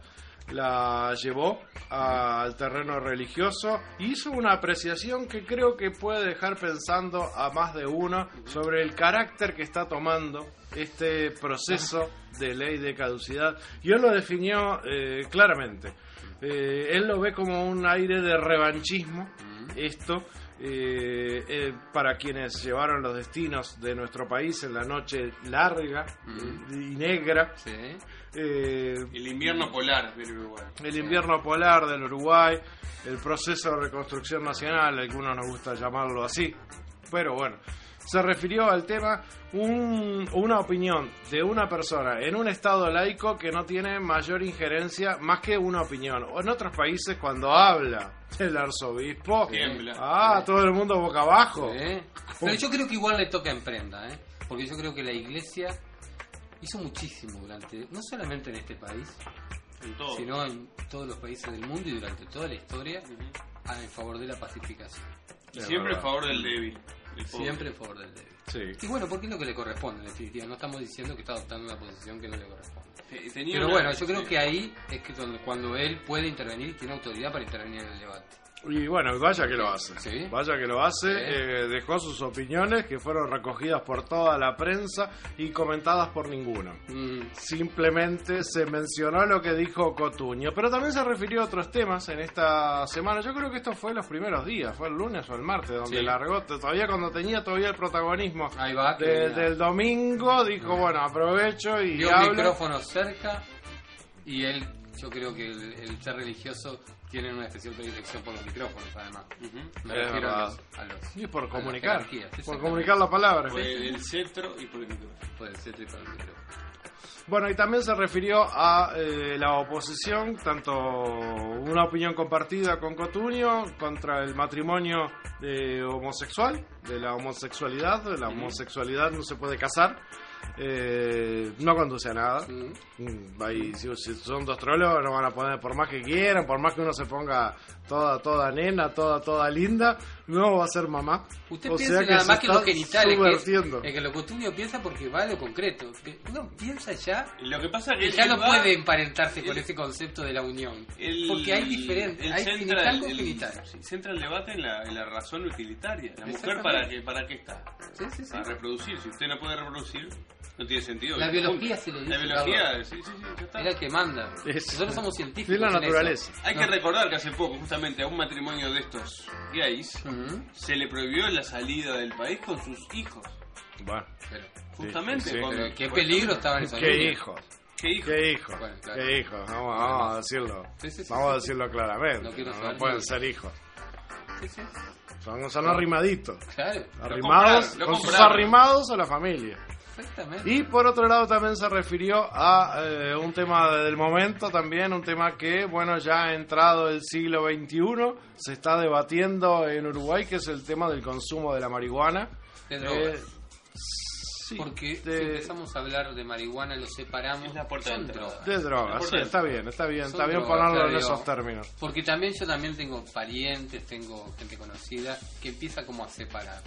la llevó a, al terreno religioso, hizo una apreciación que creo que puede dejar pensando a más de uno sobre el carácter que está tomando este proceso de ley de caducidad. Y él lo definió eh, claramente. Eh, él lo ve como un aire de revanchismo, esto, eh, eh, para quienes llevaron los destinos de nuestro país en la noche larga mm. y negra. Sí. Eh, el invierno polar del Uruguay. El invierno polar del Uruguay, el proceso de reconstrucción nacional, a algunos nos gusta llamarlo así, pero bueno, se refirió al tema un, una opinión de una persona en un estado laico que no tiene mayor injerencia más que una opinión. O en otros países cuando habla el arzobispo, tiembla. Ah, todo el mundo boca abajo. Sí. Pero yo creo que igual le toca en prenda, ¿eh? Porque yo creo que la iglesia hizo muchísimo durante, no solamente en este país, en todo. sino en todos los países del mundo y durante toda la historia, uh-huh. en favor de la pacificación. Y siempre en favor del débil. Siempre en favor del débil. Sí. Y bueno, porque es lo que le corresponde, en definitiva. No estamos diciendo que está adoptando una posición que no le corresponde. Tenía Pero una... bueno, yo creo que ahí es que cuando, cuando él puede intervenir y tiene autoridad para intervenir en el debate. Y bueno, vaya que lo hace. ¿Sí? Vaya que lo hace. ¿Sí? Eh, dejó sus opiniones que fueron recogidas por toda la prensa y comentadas por ninguno. Mm. Simplemente se mencionó lo que dijo Cotuño. Pero también se refirió a otros temas en esta semana. Yo creo que esto fue los primeros días. Fue el lunes o el martes donde sí. largó. Todavía cuando tenía todavía el protagonismo Ahí va, de, del domingo. Dijo, bueno, aprovecho y dio hablo. un micrófono cerca. Y él, yo creo que el, el ser religioso tiene una especial predilección por los micrófonos, además. Uh-huh. Me es refiero verdad. a los, a los, y por a comunicar, por comunicar la palabra. Por el, el cetro y por el micrófono. Por el cetro y por el micrófono. Bueno, y también se refirió a eh, la oposición, tanto una opinión compartida con Cotuño contra el matrimonio eh, homosexual, de la homosexualidad, de la homosexualidad no se puede casar. Eh, no conduce a nada. Mm. Ahí, si, si son dos trolos, no van a poner, por más que quieran, por más que uno se ponga toda toda nena, toda toda linda, no va a ser mamá. Usted o piensa sea que nada más que los genitales, que, es, es que lo Cotuño piensa porque va a lo concreto. Uno piensa ya, lo que pasa que ya no va, puede emparentarse el, con ese concepto de la unión, el, porque hay diferentes, hay genital con genital. Centra el debate en la, en la razón utilitaria. La mujer para qué para qué está, sí, sí, sí. para reproducir. Si usted no puede reproducir, no tiene sentido. La biología se lo dice. La biología, sí, sí, sí, ya está. Es el que manda. Es, Nosotros somos científicos. Es la naturaleza. Hay no. que recordar que hace poco, justamente, a un matrimonio de estos gays, uh-huh. se le prohibió la salida del país con sus hijos. Bueno, pero, justamente. Sí, sí. Con, pero qué peligro estaban esos ¿Qué niños? hijos? ¿Qué hijos? ¿Qué hijos? Bueno, claro. ¿Qué hijos? Vamos, vamos a decirlo. Sí, sí, sí, vamos sí, a decirlo sí. claramente. No, no, no pueden ser hijos. Sí, sí. Son, son arrimaditos. Claro. Arrimados, lo con compraron. sus arrimados a la familia. Exactamente. Y por otro lado también se refirió a eh, un tema del momento también, un tema que, bueno, ya ha entrado el siglo veintiuno, se está debatiendo en Uruguay, que es el tema del consumo de la marihuana. De drogas. Eh, sí, Porque de, si empezamos a hablar de marihuana, lo separamos. Es la puerta de drogas. De drogas, sí, está bien, está bien, son está bien drogas, ponerlo en digo, esos términos. Porque también yo también tengo parientes, tengo gente conocida que empieza como a separar,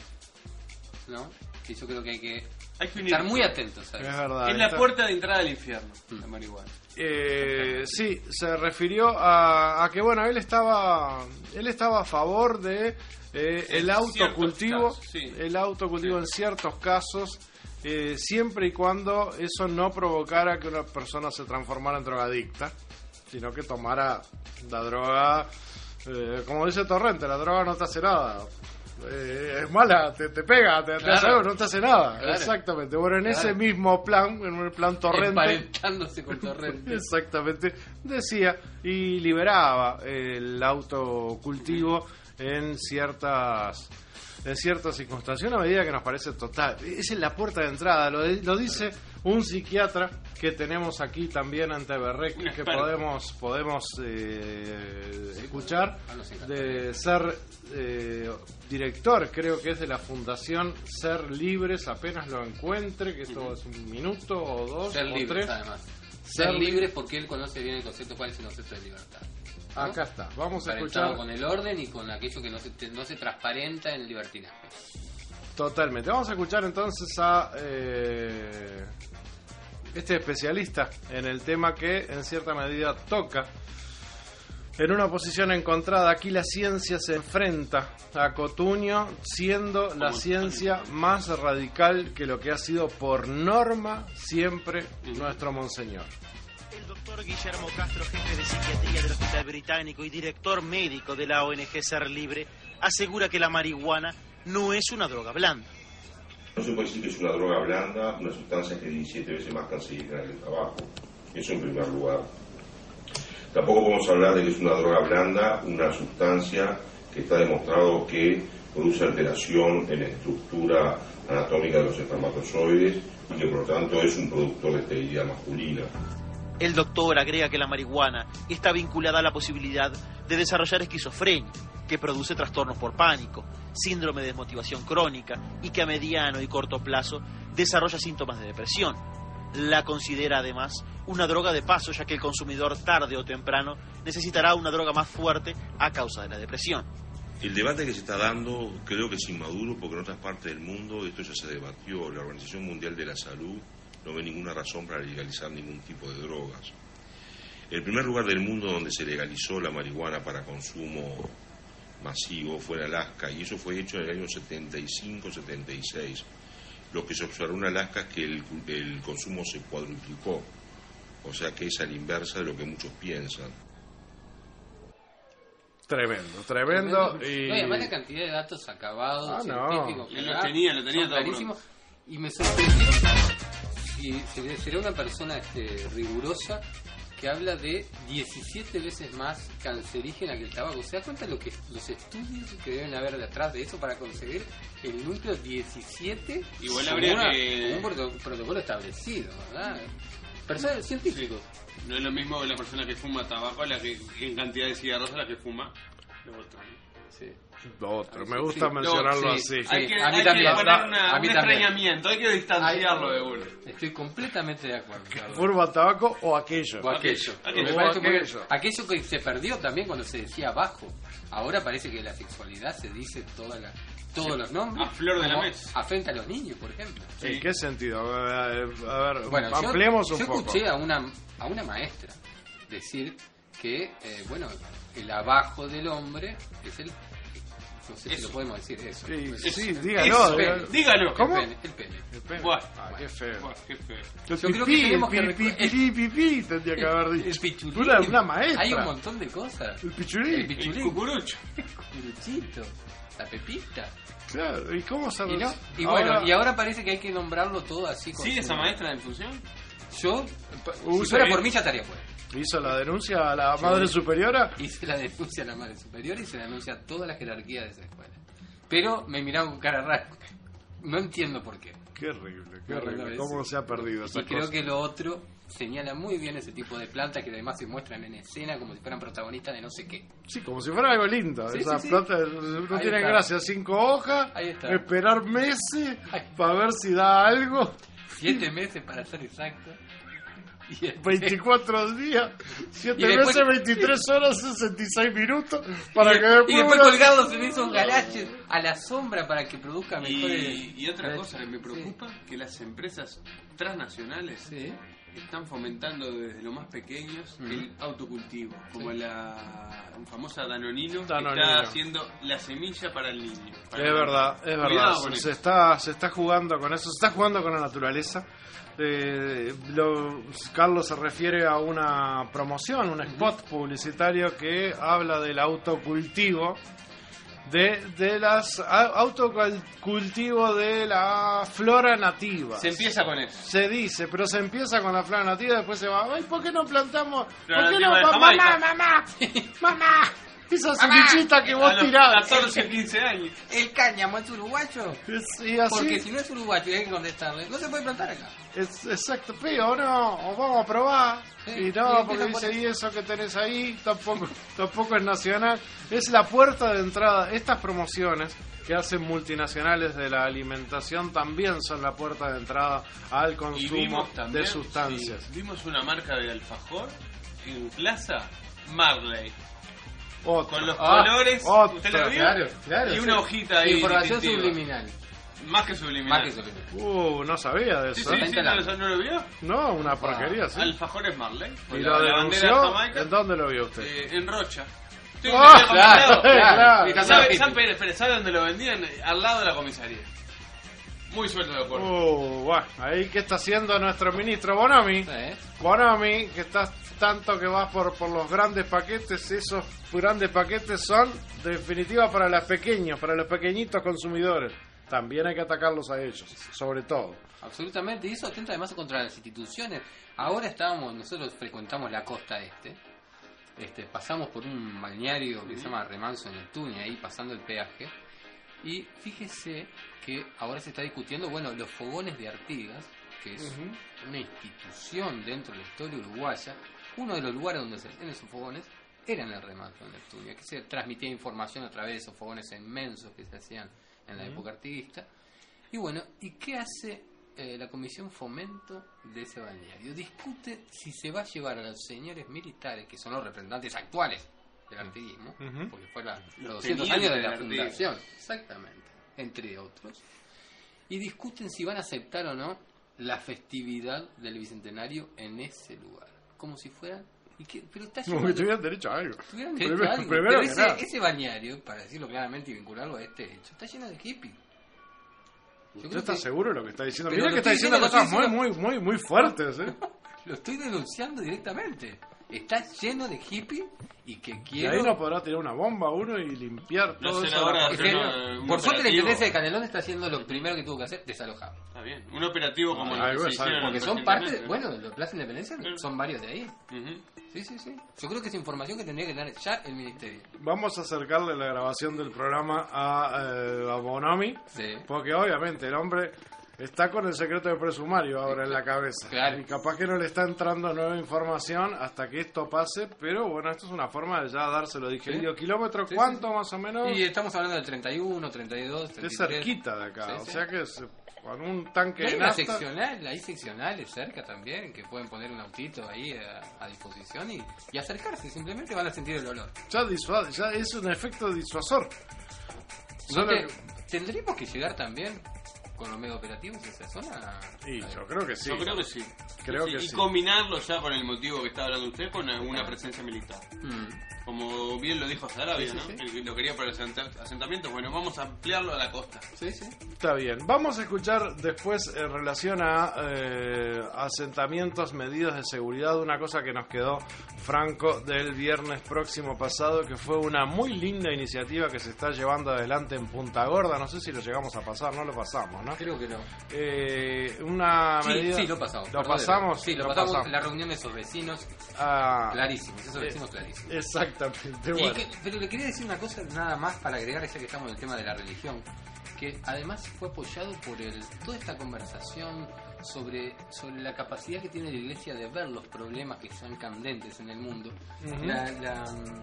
¿no? Y yo creo que hay que, hay que estar muy atentos a eso. Es verdad. Es la puerta de entrada al infierno, mm. la marihuana. Eh, sí, se refirió a, a que bueno, él estaba él estaba a favor de eh, el autocultivo, casos, sí. el autocultivo sí. en ciertos casos, eh, siempre y cuando eso no provocara que una persona se transformara en drogadicta, sino que tomara la droga, eh, como dice Torrente, la droga no te hace nada. Eh, es mala, te, te pega, te, claro. te hace algo, no te hace nada. Claro. Exactamente. Bueno, en claro. ese mismo plan, en el plan Torrente, emparentándose con Torrente. Exactamente. Decía y liberaba el autocultivo en ciertas en ciertas circunstancias, una medida que nos parece total. Esa es la puerta de entrada, lo, de, lo dice un psiquiatra que tenemos aquí también ante Berrec, que podemos podemos eh, escuchar, de ser eh, director, creo que es de la Fundación Ser Libres, apenas lo encuentre, que esto es un minuto o dos Ser o libres, tres. Además. Ser, Ser libres porque él conoce bien el concepto, cuál es el concepto de libertad. ¿No? Acá está, vamos a escuchar con el orden y con aquello que no se, no se transparenta en el libertinaje. Totalmente, vamos a escuchar entonces a eh, este especialista en el tema que en cierta medida toca en una posición encontrada. Aquí la ciencia se enfrenta a Cotuño, siendo la ciencia más radical que lo que ha sido por norma siempre nuestro monseñor. El doctor Guillermo Castro, jefe de psiquiatría del Hospital Británico y director médico de la O N G Ser Libre, asegura que la marihuana no es una droga blanda. No se puede decir que es una droga blanda, una sustancia que es diecisiete veces más cancerígena que el tabaco. Eso en primer lugar. Tampoco podemos hablar de que es una droga blanda, una sustancia que está demostrado que produce alteración en la estructura anatómica de los espermatozoides y que por lo tanto es un productor de esterilidad masculina. El doctor agrega que la marihuana está vinculada a la posibilidad de desarrollar esquizofrenia, que produce trastornos por pánico, síndrome de desmotivación crónica y que a mediano y corto plazo desarrolla síntomas de depresión. La considera además una droga de paso, ya que el consumidor tarde o temprano necesitará una droga más fuerte a causa de la depresión. El debate que se está dando creo que es inmaduro porque en otras partes del mundo esto ya se debatió. La Organización Mundial de la Salud no ve ninguna razón para legalizar ningún tipo de drogas. El primer lugar del mundo donde se legalizó la marihuana para consumo masivo fue en Alaska, y eso fue hecho en el año setenta y cinco setenta y seis. Lo que se observó en Alaska es que el, el consumo se cuadruplicó, o sea que es a la inversa de lo que muchos piensan. Tremendo, tremendo. tremendo. Y... No, y además la cantidad de datos acabados, ah, científicos, no. que lo da, tenía, lo tenía son todo clarísimos. Y me sorprendió si, si será una persona este, rigurosa que habla de diecisiete veces más cancerígena que el tabaco. ¿Se da cuenta lo que los estudios que deben haber detrás de eso para conseguir el núcleo diecisiete? Igual como habría una, que... como un proto- protocolo establecido, ¿verdad? Personas científicos. Sí. No es lo mismo la persona que fuma tabaco a la que en cantidad de cigarros a la que fuma lo otro. Sí. Lo otro, me Sí, gusta sí. mencionarlo No, así. sí. Hay que, A mí hay también. que poner una, A mí un también. extrañamiento, hay que distanciarlo de uno. Estoy completamente de acuerdo. Carlos. ¿Furba tabaco o aquello? O aquello. Aquello. Me O parece muy bien. aquello. Aquello que se perdió también cuando se decía bajo. Ahora parece que la sexualidad se dice toda la, todos Sí. los nombres. A flor de la como mesa. Afecta a los niños, por ejemplo. ¿En qué sentido? A ver, a ver, Bueno, ampliemos yo, un yo poco. escuché a una, a una maestra decir que, eh, bueno, el abajo del hombre es el... No sé si lo podemos decir eso. Sí, Es- sí, es- dígalo, es- dígalo. Dígalo. ¿Cómo? El pene. El pene. El pene. Buah. Ah, qué feo. Buah, qué feo. El Yo creo que pipí, tenemos que el recu- pipí, pipí, tendría que haber dicho. El pichulín. Una, una maestra. Hay un montón de cosas. El pichulín. El pichulín. El cucurucho. El cucuruchito. La pepita. Claro, ¿y cómo se Y, no, y ahora, bueno, y ahora parece que hay que nombrarlo todo así. con ¿Sigue su- esa maestra en función? Yo, Uh, si fuera sí. por mí, ya estaría fuera. hizo la denuncia a la madre superiora? Hice la denuncia a la madre superior y se la denuncia a toda la jerarquía de esa escuela. Pero me miraron con cara rara. No entiendo por qué. Qué horrible, qué No, horrible. no, es- ¿Cómo se ha perdido esa Y creo cosa? que lo otro señala muy bien ese tipo de plantas que además se muestran en escena como si fueran protagonistas de no sé qué. Sí, como si fuera algo lindo. Sí, Esas sí, sí. plantas no Ahí tienen está. gracia. Cinco hojas, Ahí está. esperar meses para ver si da algo. Siete meses para ser exacto. Y el- veinticuatro días, siete Y después- meses, veintitrés horas, sesenta y seis minutos para y, que después, y después uno- colgarlos en esos garajes a la sombra para que produzca mejores. Y, y otra cosa que me preocupa, que las empresas transnacionales Sí. están fomentando desde lo más pequeños el autocultivo, como la famosa Danonino, Danonino. que está haciendo la semilla para el niño. Para Es el- verdad, es verdad. Cuidado con Se, eso. se está, se está jugando con eso, se está jugando con la naturaleza. Eh, lo- Carlos se refiere a una promoción, un spot publicitario que habla del autocultivo, de, de las a- autocultivo de la flora nativa. Se empieza con eso. Se dice, pero se empieza con la flora nativa, después se va, ay, ¿por qué no plantamos? Flora ¿Por qué nativa no? de Ma- Jamaica. Mamá, mamá, mamá, esa Mamá. semillita que vos A los tirás. catorce, quince años. ¿El cáñamo es uruguayo? Es- y así- Porque si no es uruguayo y hay que contestarle, no se puede plantar acá. Es exacto, pero no, o vamos a probar. Sí, Y y no, empiezan porque por dice, eso. y eso que tenés ahí tampoco, tampoco es nacional. Es la puerta de entrada. Estas promociones que hacen multinacionales de la alimentación también son la puerta de entrada al Y consumo vimos también, de sustancias. sí, vimos una marca de alfajor en Plaza Marley. Otra. Con los Ah, colores, otra. ¿usted lo vio? Claro, claro, Y sí. una hojita ahí. Información distintiva. subliminal. Más que subliminal. Más que subliminal. Uh, no sabía de Sí, eso. sí, ¿eh? sí, ¿no, lo- no lo vio? No, una porquería, sí. Alfajores Marley. ¿Y Con lo la, la bandera de denunció? Jamaica. ¿En dónde lo vio usted? Eh, en Rocha. Estoy Ah, en el claro, comisariado. claro. ¿Y ¿Sabe, sabe, espere, espere, ¿sabe dónde lo vendían? Al lado de la comisaría. Muy suelto de acuerdo. Uh, bueno, ahí que está haciendo nuestro ministro Bonomi. Bonomi, que está tanto que vas por, por los grandes paquetes, esos grandes paquetes son definitiva para los pequeños, para los pequeñitos consumidores. También hay que atacarlos a ellos, sobre todo. Absolutamente, y eso atenta además contra las instituciones. Ahora estábamos, nosotros frecuentamos la costa este, este pasamos por un balneario que se llama Remanso Neptunia, ahí pasando el peaje, y fíjese que ahora se está discutiendo, bueno, los fogones de Artigas, que es uh-huh. una institución dentro de la historia uruguaya. Uno de los lugares donde se hacían esos fogones era en el Remanso Neptunia, que se transmitía información a través de esos fogones inmensos que se hacían en la uh-huh. época artiguista. Y bueno, ¿y qué hace eh, la Comisión Fomento de ese balneario? Discute si se va a llevar a los señores militares, que son los representantes actuales del artiguismo, uh-huh. porque fue la, los doscientos años de la fundación, exactamente, entre otros, y discuten si van a aceptar o no la festividad del Bicentenario en ese lugar, como si fueran... ¿Y qué? Pero está como que tuvieran derecho a algo. Tuvieran derecho primero, a algo. Primero pero que ese, nada. ese balneario, para decirlo claramente y vincularlo a este hecho, está lleno de hippies. ¿Usted está que... seguro de lo que está diciendo? Pero Mira que está diciendo cosas muy, muy, muy, muy fuertes, ¿eh? Lo estoy denunciando directamente. Está lleno de hippies y que quiero... Y ahí no podrá tirar una bomba uno y limpiar todo no eso. Ahora, es que, un por suerte la Intendencia de Canelón está haciendo lo primero que tuvo que hacer, desalojar. Está bien. Un operativo como ah, el que se hicieron porque son parte, bueno, de la Plaza Independencia son varios de ahí. Uh-huh. Sí, sí, sí. Yo creo que es información que tendría que tener ya el Ministerio. Vamos a acercarle la grabación del programa a, eh, a Bonomi, sí. porque obviamente el hombre está con el secreto de presumario ahora en la cabeza. Claro. Y capaz que no le está entrando nueva información hasta que esto pase, pero bueno, esto es una forma de ya dárselo digerido. ¿Sí? ¿Kilómetro sí, cuánto sí. más o menos? Y estamos hablando del treinta y uno, treinta y dos, treinta y tres. Es cerquita de acá, sí, o sí. sea que es, con un tanque hay de una nafta... seccional, hay seccionales cerca también, que pueden poner un autito ahí a, a disposición y, y acercarse, simplemente van a sentir el olor. Ya, disuade, ya es un efecto disuasor. No te, ¿Tendríamos que llegar también con los medios operativos a esa zona? Y yo creo que sí. Yo creo que sí. Creo sí, que y sí. combinarlo ya con el motivo que está hablando usted con alguna presencia militar. Mm. Como bien lo dijo Sarabia, sí, sí, ¿no? sí. Él lo quería para los asentamientos. Bueno, vamos a ampliarlo a la costa. Sí, sí. Está bien. Vamos a escuchar después en relación a eh, asentamientos, medidas de seguridad, una cosa que nos quedó franco del viernes próximo pasado, que fue una muy linda iniciativa que se está llevando adelante en Punta Gorda. No sé si lo llegamos a pasar, no lo pasamos, ¿no? Creo que no. Eh, una sí, medida... Sí, lo pasamos. ¿Lo pasamos? Sí, lo, lo pasamos. pasamos. La reunión de esos vecinos. Ah, clarísimos, esos vecinos eh, clarísimos. Exactamente. Bueno. Que, pero le quería decir una cosa nada más para agregar, ya que estamos en el tema de la religión, que además fue apoyado por el toda esta conversación sobre, sobre la capacidad que tiene la Iglesia de ver los problemas que están candentes en el mundo. Uh-huh. la, la,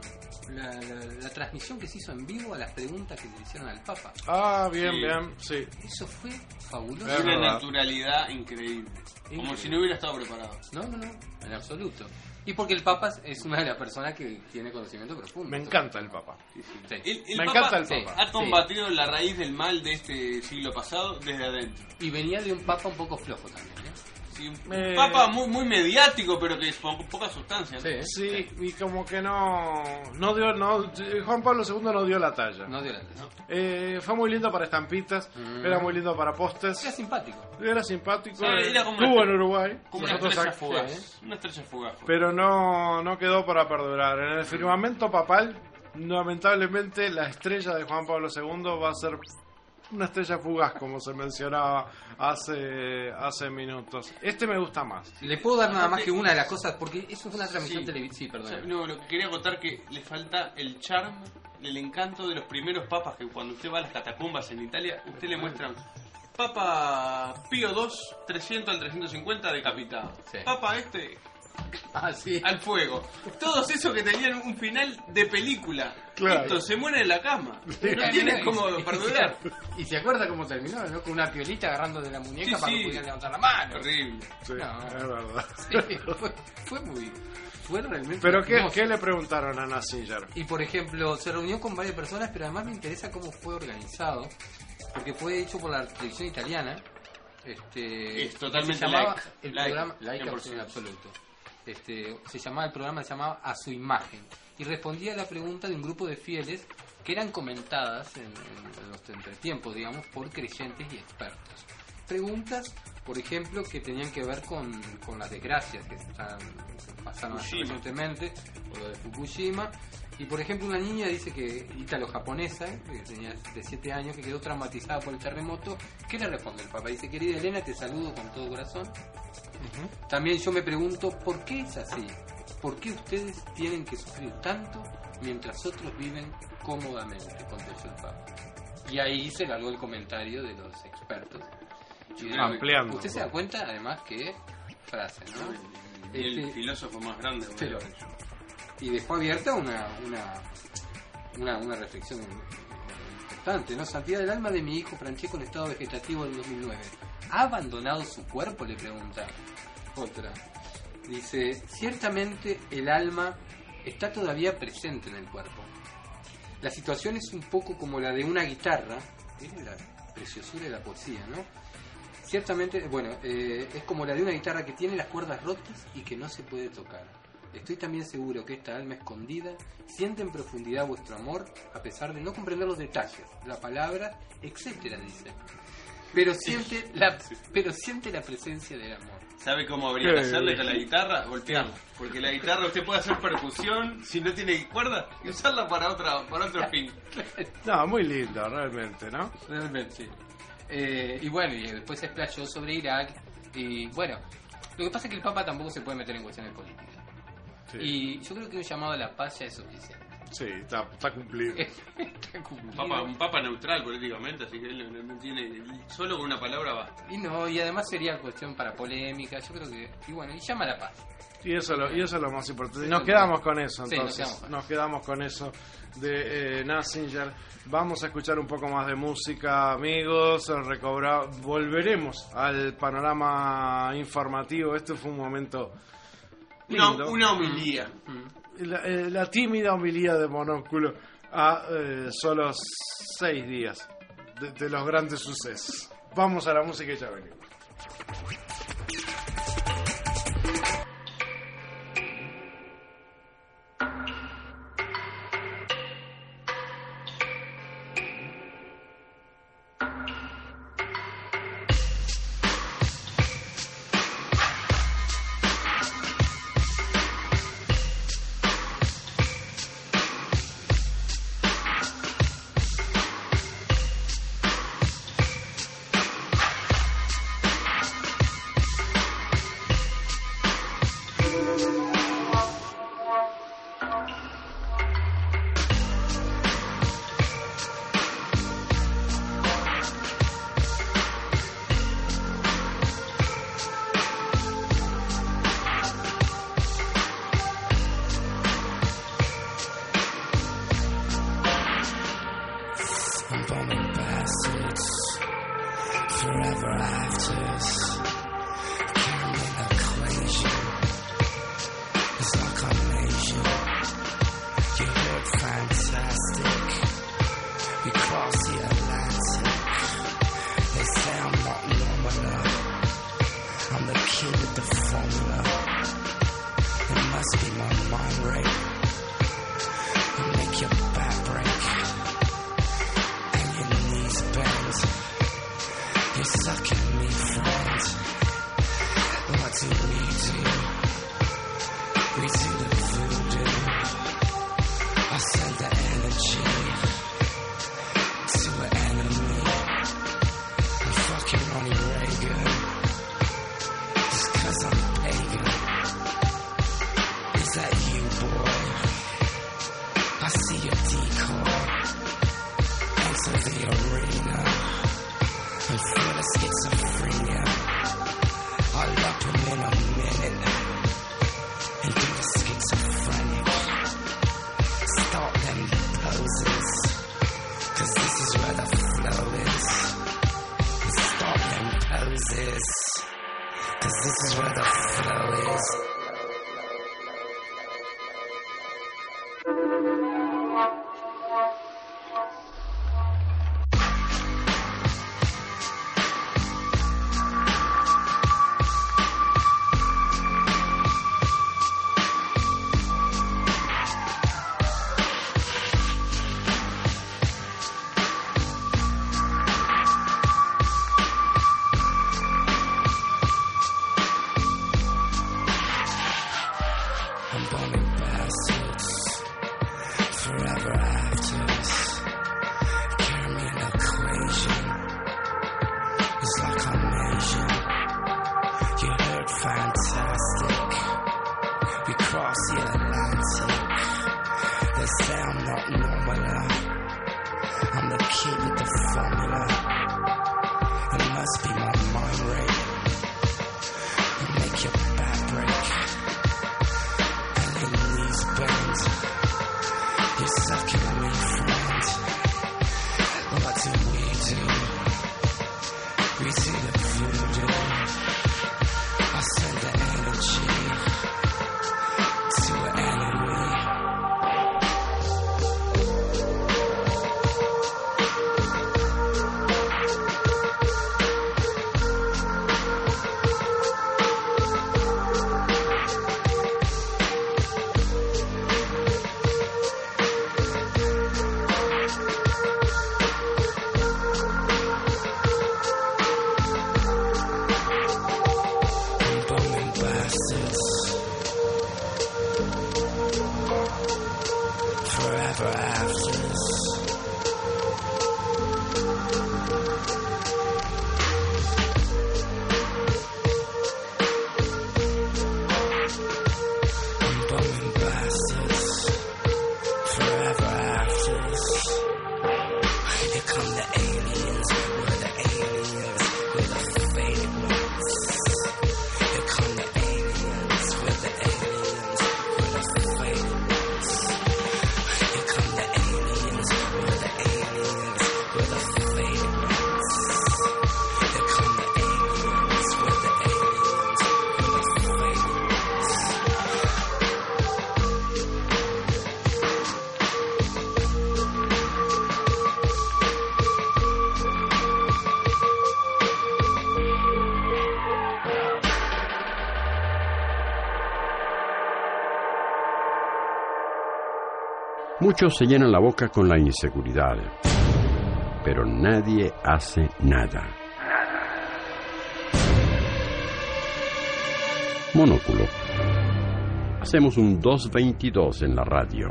la, la, la transmisión que se hizo en vivo a las preguntas que le hicieron al Papa. Ah, bien, sí. bien, sí. Eso fue fabuloso. Es una naturalidad increíble. increíble. Como si no hubiera estado preparado. No, no, no, en absoluto. Y porque el Papa es una de las personas que tiene conocimiento profundo. Me encanta el Papa. Sí, sí. El, el Me Papa encanta el Papa. Ha combatido sí. la raíz del mal de este siglo pasado desde adentro. Y venía de un Papa un poco flojo también, ¿eh? Sí, un eh, Papa muy muy mediático, pero que es con poca sustancia, ¿no? Sí, sí, y como que no no dio no Juan Pablo segundo no dio la talla. No dio la talla. Eh, fue muy lindo para estampitas, mm. era muy lindo para postes. Era simpático. Era simpático. Sí, era como estuvo una, en Uruguay. Como una estrella fugaz. ¿Eh? Una estrella fugaz. Pero no no quedó para perdurar. En el firmamento papal, lamentablemente la estrella de Juan Pablo segundo va a ser una estrella fugaz, como se mencionaba hace hace minutos. Este me gusta más. Le puedo dar nada más que una de las cosas, porque eso fue una transmisión sí. televisiva. Sí, perdón. O sea, no, lo que quería contar que le falta el charm, el encanto de los primeros papas, que cuando usted va a las catacumbas en Italia, usted le muestran Papa Pío segundo, trescientos al trescientos cincuenta decapitado. Sí. Papa este... Ah, sí. Al fuego. Todos esos que tenían un final de película. Claro. Esto se muere en la cama. No tienen cómo perdurar. Y se acuerda cómo terminó, ¿no? Con una piolita agarrando de la muñeca sí, para sí. que pudieran levantar la mano. Horrible. Sí, no, es verdad. Sí, fue, fue muy... Fue realmente... ¿Pero qué, qué le preguntaron a Nassiller? Y por ejemplo, se reunió con varias personas, pero además me interesa cómo fue organizado. Porque fue hecho por la televisión italiana. Este, es totalmente se llamaba like, el like, programa laica en absoluto. Este, se llamaba el programa se llamaba A Su Imagen y respondía a la pregunta de un grupo de fieles que eran comentadas en, en los entretiempos, digamos, por creyentes y expertos. Preguntas por ejemplo, que tenían que ver con, con las desgracias que, están, que pasaron recientemente, o lo de Fukushima. Y por ejemplo, una niña dice que, ítalo-japonesa, que tenía de siete años, que quedó traumatizada por el terremoto. ¿Qué le responde el papá? Dice: querida Elena, te saludo con todo corazón. Uh-huh. También yo me pregunto, ¿por qué es así? ¿Por qué ustedes tienen que sufrir tanto mientras otros viven cómodamente? Contestó el papá. Y ahí se largó el comentario de los expertos. Ampliando. Usted se da cuenta, además, que frase, ¿no? Y el este, filósofo más grande. Pero, y dejó abierta una una una, una reflexión importante, ¿no? Santidad del alma de mi hijo Francesco en estado vegetativo del dos mil nueve. ¿Ha abandonado su cuerpo?, le pregunta. Otra. Dice: ciertamente el alma está todavía presente en el cuerpo. La situación es un poco como la de una guitarra. Miren la preciosura de la poesía, ¿no? Ciertamente, bueno, eh, es como la de una guitarra que tiene las cuerdas rotas y que no se puede tocar. Estoy también seguro que esta alma escondida siente en profundidad vuestro amor, a pesar de no comprender los detalles, la palabra, etcétera, dice. Pero siente la, pero siente la presencia del amor. ¿Sabe cómo habría que hacerle con la guitarra? Golpearla. Porque la guitarra usted puede hacer percusión si no tiene cuerda y usarla para otra, para otro fin. No, muy lindo, realmente, ¿no? Realmente, sí. Eh, y bueno, y después se explayó sobre Irak. Y bueno, lo que pasa es que el Papa tampoco se puede meter en cuestiones políticas. Sí. Y yo creo que un llamado a la paz ya es suficiente. Sí, está, está cumplido. Está cumplido. Un papa, un papa neutral políticamente, así que él no tiene, solo con una palabra basta. Y no, y además sería cuestión para polémica, yo creo que, y bueno, y llama a la paz. Y eso, lo, y eso es lo más importante. Y nos quedamos con eso, entonces. Sí, nos, quedamos. nos quedamos con eso de eh, Nassinger. Vamos a escuchar un poco más de música, amigos. Recobra... Volveremos al panorama informativo. Este fue un momento lindo. Una, una homilía. La, eh, la tímida homilía de Monóculo a eh, solo seis días de, de los grandes sucesos. Vamos a la música y ya venimos. Muchos se llenan la boca con la inseguridad, pero nadie hace nada. Monóculo. Hacemos un dos veintidós en la radio.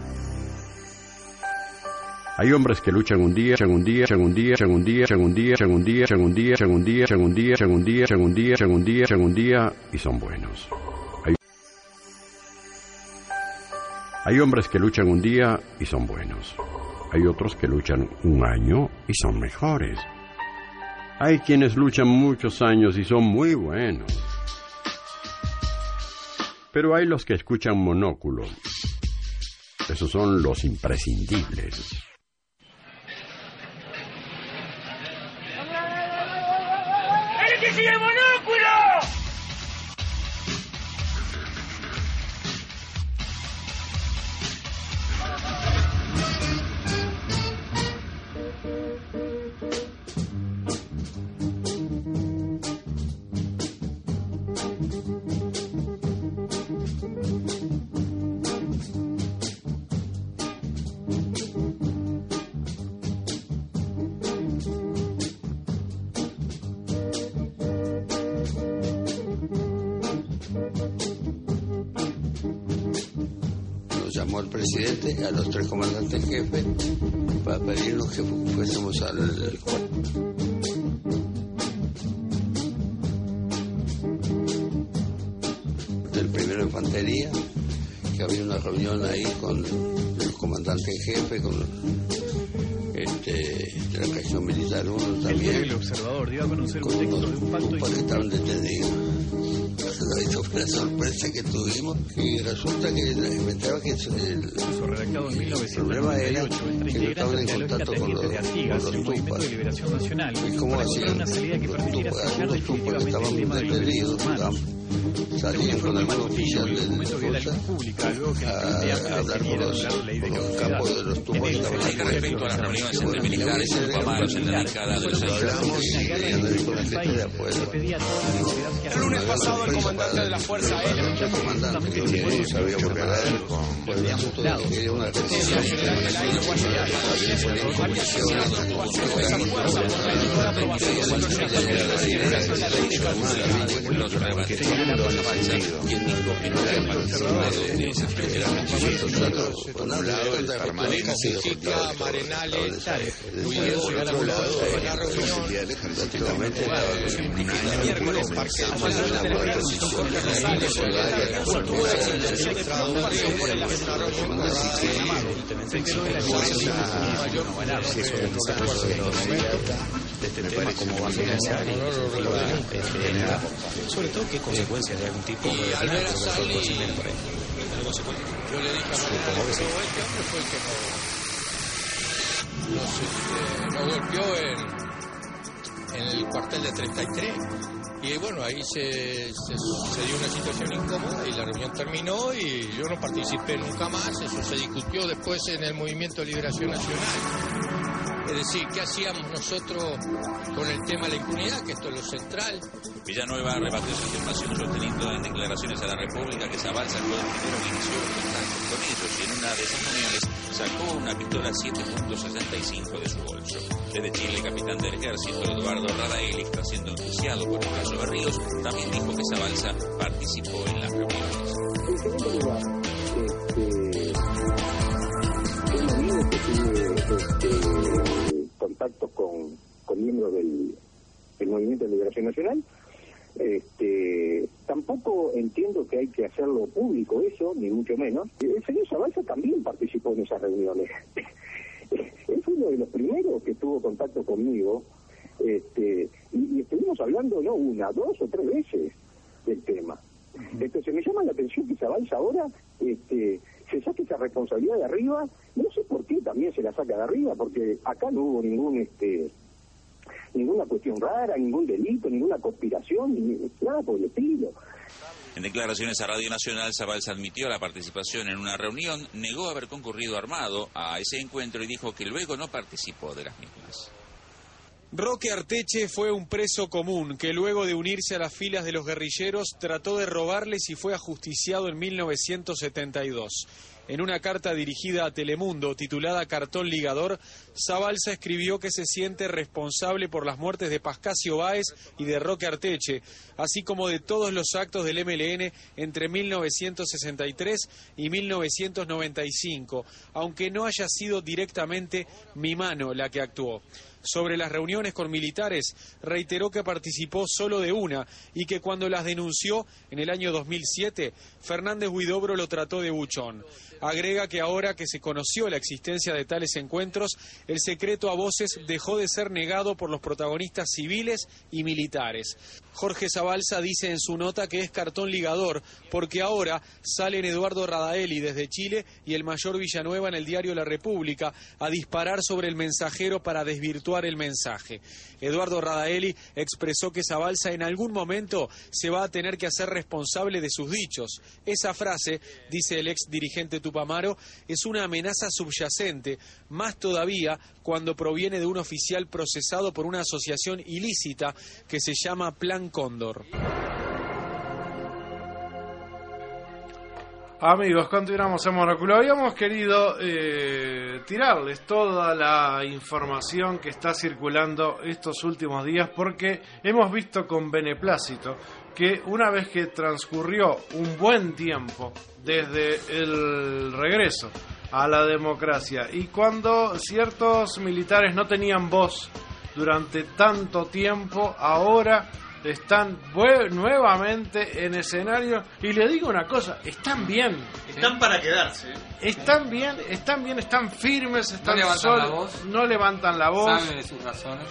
Hay hombres que luchan un día, luchan un día, luchan un día, luchan un día, luchan un día, luchan un día, luchan un día, luchan un día, luchan un día, luchan un día, luchan un día, luchan un día, luchan un día, y son buenos. Hay, hay hombres que luchan un día y son buenos. Hay otros que luchan un año y son mejores. Hay quienes luchan muchos años y son muy buenos. Pero hay los que escuchan Monóculo. Esos son los imprescindibles. ¡El que sigue Monóculo! Llamó al presidente, a los tres comandantes jefes, para pedirnos que fu- fuésemos al, al cuarto. Del primero de infantería, que había una reunión ahí con el comandante en jefe, con este, de la región militar uno también. El observador dio a conocer un texto de un pacto que estaban detenidos. Eso fue la sorpresa que tuvimos, que resulta que me enteraba que el, redactado en mil novecientos problema era noventa y ocho entre que no estaban en integrantes de la contacto con los, de Artigas, con el los Movimiento tupas. de Liberación Nacional, ¿Y cómo para encontrar hacían? una salida que Los permitiera tupas, fijar algunos tupas que definitivamente el estaban tema de los derechos detenidos, humanos. salían con algún oficial de documento que da luz pública luego que el Frente Amplio a hablar definiera con los, la ley de con los caducidad. campos de los tupas que estaban Con respecto a las reuniones entre militares y tupamaros en la década de los El lunes pasado el comandante de la Fuerza Aérea sabía por con el asunto de que quería una Por un lado, el permanente Marenales, luego del otro lado, la reunión prácticamente un año miércoles parqueamos la Jorge Rosales, de este tema, cómo va a financiar y generar, sobre todo qué consecuencias de algún tipo. Y Albert Asali, yo le dije a Manuel, este hombre fue el que nos, nos, este, nos golpeó en, en el cuartel de treinta y tres. Y bueno, ahí se, se, se dio una situación incómoda y la reunión terminó y yo no participé nunca más. Eso se discutió después en el Movimiento de Liberación Nacional. Es decir, ¿qué hacíamos nosotros con el tema de la impunidad? Que esto es lo central. Villanueva rebatió su afirmación sosteniendo en declaraciones a la República que Zabalza fue el primero que inició contactos con ellos y en una de esas reuniones sacó una pistola siete punto sesenta y cinco de su bolso. Desde Chile, el capitán del ejército Eduardo Radaeli, que está siendo enjuiciado por el caso de Ríos, también dijo que Zabalza participó en las reuniones. En segundo lugar, este, uno vive que tiene este, contactos con, con miembros del, del Movimiento de Liberación Nacional. Este, tampoco entiendo que hay que hacerlo público eso, ni mucho menos. El señor Zabalza también participó en esas reuniones. Él fue uno de los primeros que tuvo contacto conmigo, este, y, y estuvimos hablando no una, dos o tres veces del tema. Entonces me llama la atención que Zabalza ahora este, se saque esa responsabilidad de arriba. No sé por qué también se la saca de arriba, porque acá no hubo ningún este ninguna cuestión rara, ningún delito, ninguna conspiración, ni nada por el estilo. En declaraciones a Radio Nacional, Zabalza admitió la participación en una reunión, negó haber concurrido armado a ese encuentro y dijo que luego no participó de las mismas. Roque Arteche fue un preso común que luego de unirse a las filas de los guerrilleros trató de robarles y fue ajusticiado en mil novecientos setenta y dos. En una carta dirigida a Telemundo, titulada Cartón Ligador, Zabalza escribió que se siente responsable por las muertes de Pascasio Báez y de Roque Arteche, así como de todos los actos del M L N entre mil novecientos sesenta y tres y mil novecientos noventa y cinco, aunque no haya sido directamente mi mano la que actuó. Sobre las reuniones con militares, reiteró que participó solo de una y que cuando las denunció en el año dos mil siete, Fernández Huidobro lo trató de buchón. Agrega que ahora que se conoció la existencia de tales encuentros, el secreto a voces dejó de ser negado por los protagonistas civiles y militares. Jorge Zabalza dice en su nota que es cartón ligador porque ahora salen Eduardo Radaeli desde Chile y el mayor Villanueva en el diario La República a disparar sobre el mensajero para desvirtuar el mensaje. Eduardo Radaeli expresó que Zabalza en algún momento se va a tener que hacer responsable de sus dichos. Esa frase, dice el ex dirigente Tupamaro, es una amenaza subyacente, más todavía cuando proviene de un oficial procesado por una asociación ilícita que se llama Plan Cóndor. Amigos, continuamos en Monóculo. Habíamos querido eh, tirarles toda la información que está circulando estos últimos días porque hemos visto con beneplácito que una vez que transcurrió un buen tiempo desde el regreso a la democracia y cuando ciertos militares no tenían voz durante tanto tiempo, ahora están nuevamente en escenario y le digo una cosa, están bien, están para quedarse, están bien, están bien, están firmes, están no levantan sol, la voz, no levantan la voz, saben de sus razones,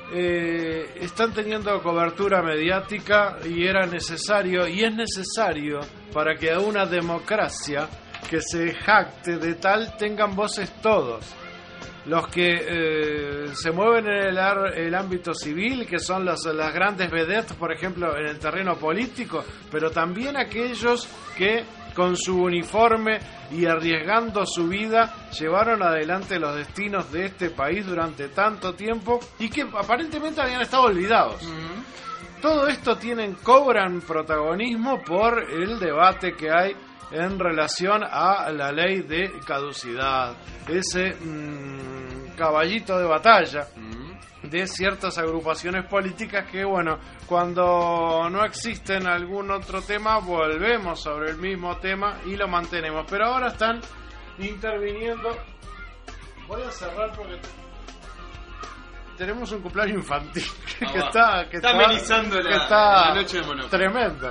eh, están teniendo cobertura mediática y era necesario y es necesario para que a una democracia que se jacte de tal tengan voces todos. Los que eh, se mueven en el, ar, el ámbito civil, que son las, las grandes vedettes, por ejemplo, en el terreno político, pero también aquellos que con su uniforme y arriesgando su vida llevaron adelante los destinos de este país durante tanto tiempo y que aparentemente habían estado olvidados. Uh-huh. Todo esto tienen, cobran protagonismo por el debate que hay en relación a la ley de caducidad, ese mmm, caballito de batalla de ciertas agrupaciones políticas que, bueno, cuando no existe en algún otro tema, volvemos sobre el mismo tema y lo mantenemos. Pero ahora están interviniendo. Voy a cerrar porque tenemos un cumpleaños infantil que, ah, que está que está está amenizando la, que está la noche de Monóculo. Tremendo.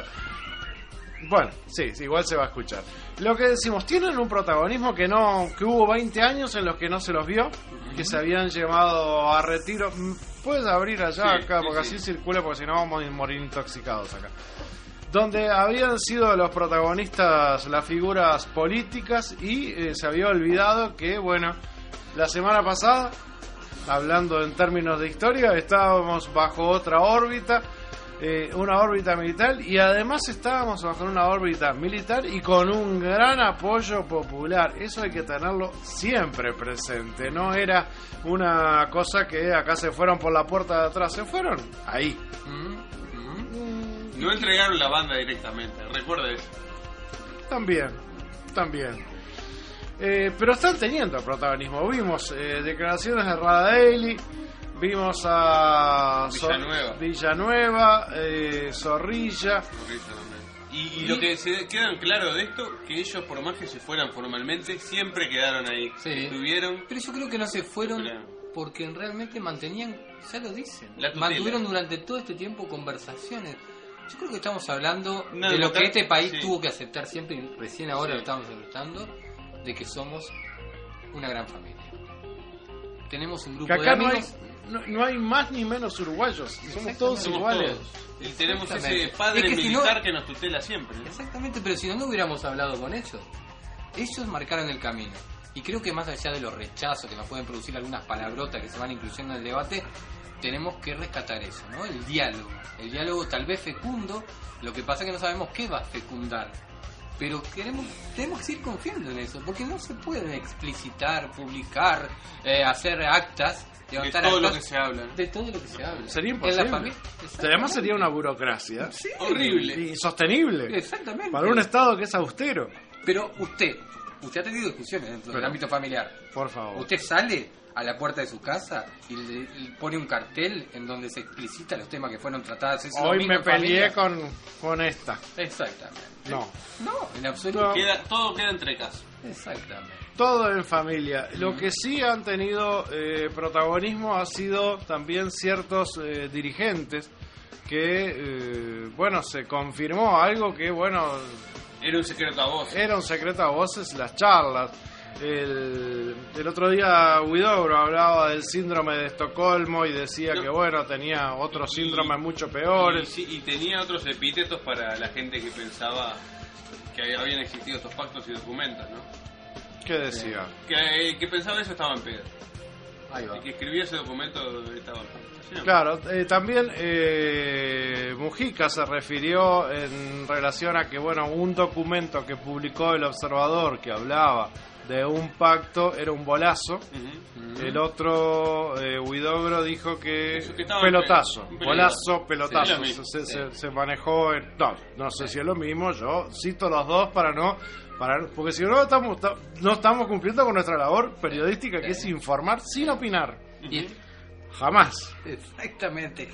Bueno, sí, sí, igual se va a escuchar. Lo que decimos, tienen un protagonismo que no que hubo veinte años en los que no se los vio, uh-huh. que se habían llevado a retiro. Puedes abrir allá, sí, acá, porque sí, así sí. circula, porque si no vamos a morir intoxicados acá. Donde habían sido los protagonistas las figuras políticas y eh, se había olvidado que, bueno, la semana pasada, hablando en términos de historia, estábamos bajo otra órbita. Eh, una órbita militar y además estábamos bajo una órbita militar y con un gran apoyo popular. Eso hay que tenerlo siempre presente. No era una cosa que acá se fueron por la puerta de atrás, se fueron ahí. Mm-hmm. No entregaron la banda directamente, recuerda eso. También, también. Eh, pero están teniendo protagonismo. Vimos eh, declaraciones de Radaeli. Vimos a Villanueva, Zor- Villanueva eh, Zorrilla. Y, y lo que se quedan claro de esto, que ellos, por más que se fueran formalmente, siempre quedaron ahí. Sí. Estuvieron. Pero yo creo que no se fueron claro. porque realmente mantenían, ya lo dicen, la mantuvieron durante todo este tiempo conversaciones. Yo creo que estamos hablando Una de lo democracia, que este país sí. tuvo que aceptar siempre, y recién ahora sí. lo estamos aceptando, de que somos una gran familia. Tenemos un grupo que acá de amigos. No hay... No, no hay más ni menos uruguayos, somos todos somos iguales. Todos. Y tenemos ese padre es que militar si no, que nos tutela siempre. ¿no? Exactamente, pero si no, no hubiéramos hablado con ellos. Ellos marcaron el camino. Y creo que más allá de los rechazos que nos pueden producir algunas palabrotas que se van incluyendo en el debate, tenemos que rescatar eso, ¿no? El diálogo. El diálogo tal vez fecundo, lo que pasa es que no sabemos qué va a fecundar. Pero queremos tenemos que seguir confiando en eso, porque no se puede explicitar, publicar, eh, hacer actas. De todo lo que se habla. De todo lo que se habla. Sería imposible. Además sería una burocracia sí. horrible. Insostenible. Exactamente. Para un Estado que es austero. Pero usted, usted ha tenido discusiones dentro Pero, del ámbito familiar. Por favor. Usted sale a la puerta de su casa y le, le pone un cartel en donde se explicita los temas que fueron tratados ese Hoy domingo me en peleé familia. con, con esta. Exactamente. No. No, en absoluto. No. Queda, todo queda entre casas. Exactamente. Todo en familia. Lo que sí han tenido eh, protagonismo ha sido también ciertos eh, dirigentes que, eh, bueno, se confirmó algo que, bueno... Era un secreto a voces. Era un secreto a voces, las charlas. El, el otro día Huidobro hablaba del síndrome de Estocolmo y decía No. que, bueno, tenía otros síndromes mucho peores. Y, sí, y tenía otros epítetos para la gente que pensaba que habían existido estos pactos y documentos, ¿no? ¿Qué decía? Que, que pensaba eso estaba en pedo. Ahí va. Y que escribía ese documento estaba en pedo. Sí, no. Claro, eh, también eh, Mujica se refirió en relación a que, bueno, un documento que publicó El Observador que hablaba de un pacto era un bolazo. Uh-huh. El otro, eh, Huidobro, dijo que, Eso que estaba pelotazo, en pe- bolazo, pelotazo. Sí, es lo mismo. se, se- se manejó, en- no, no sé si es lo mismo, yo cito los dos para no, para porque si no estamos, no estamos cumpliendo con nuestra labor periodística, que es informar sin opinar. Y- Jamás. Exactamente.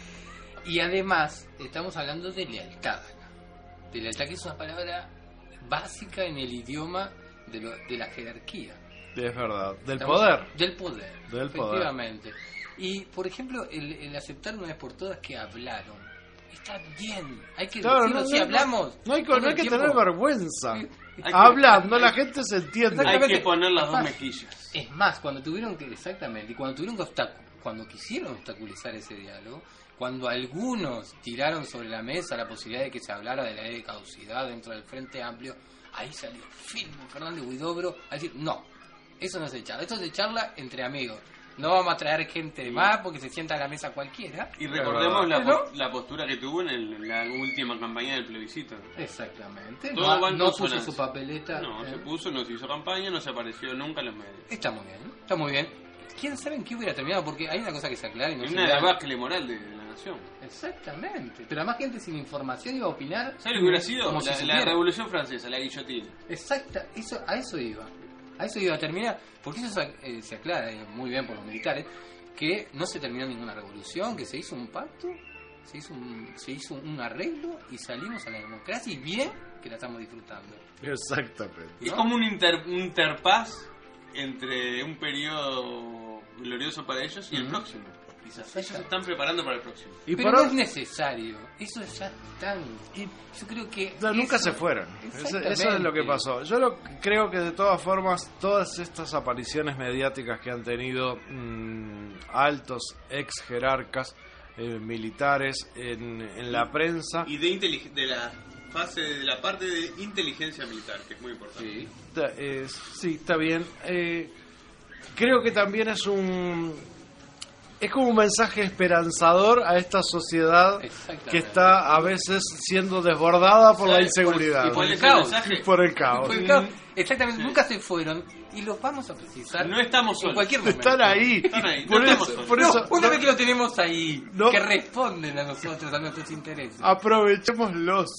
Y además, estamos hablando de lealtad acá. De lealtad, que es una palabra básica en el idioma de, lo- de la jerarquía. Es verdad. Del Estamos- poder. Del poder. Del poder. Efectivamente. Y, por ejemplo, el, el aceptar una vez por todas que hablaron. Está bien. Hay que Claro, decirlo no, si no, hablamos. No hay, que- todo no hay el que tiempo. tener vergüenza. Hay que- Hablando, la gente se entiende. Hay que poner las Es dos más, mejillas. Es más, cuando tuvieron que, exactamente, y cuando tuvieron que obstacu- cuando quisieron obstaculizar ese diálogo, cuando algunos tiraron sobre la mesa la posibilidad de que se hablara de la ley de caducidad dentro del Frente Amplio, ahí salió firme Fernández Huidobro a decir, no, eso no se charla, esto se charla entre amigos. No vamos a traer gente de más porque se sienta a la mesa cualquiera. Y recordemos la, ¿No? po- la postura que tuvo en, el- en la última campaña del plebiscito. Exactamente. Todo No, va en no puso consonancia. su papeleta. No, ¿eh? se puso, no se hizo campaña, no se apareció nunca en los medios. Está muy bien, está muy bien. ¿Quién sabe en qué hubiera terminado? Porque hay una cosa que se aclara y no Es se una da. debacle moral de, de la nación. Exactamente. Pero además gente sin información iba a opinar. ¿Sabes lo que hubiera sido? Como si La, la supiera. Revolución Francesa, la guillotina. Exacta, eso, a eso iba. A eso iba a terminar. Porque eso se, eh, se aclara eh, muy bien por los militares, que no se terminó ninguna revolución, que se hizo un pacto, se hizo un, se hizo un arreglo y salimos a la democracia y bien que la estamos disfrutando. Exactamente. Es como un, inter, un interpaz entre un periodo glorioso para ellos y el Ujú. próximo. Quizás ellos se están preparando para el próximo. Y Pero por no o- es necesario. Eso ya están. Yo creo que. No, nunca eso- se fueron. Eso, eso es lo Exactamente. que pasó. Yo lo, creo que de todas formas, todas estas apariciones mediáticas que han tenido mm, altos ex jerarcas eh, militares en, en la prensa, Y de, intelig- de la fase, de la parte de inteligencia militar, que es muy importante. está- es- sí, está bien. Eh, creo que también es un es como un mensaje esperanzador a esta sociedad que está a veces siendo desbordada por la ¿Sabe? inseguridad. Y por el caos. Y por el caos. Por el caos. Exactamente, nunca se fueron y los vamos a precisar. No estamos en solos. cualquier momento. Están ahí. Están ahí, Por no eso- estamos solos. por No, eso- una no- vez que lo tenemos ahí, No. que responden a nosotros, a nuestros intereses. Aprovechémoslos.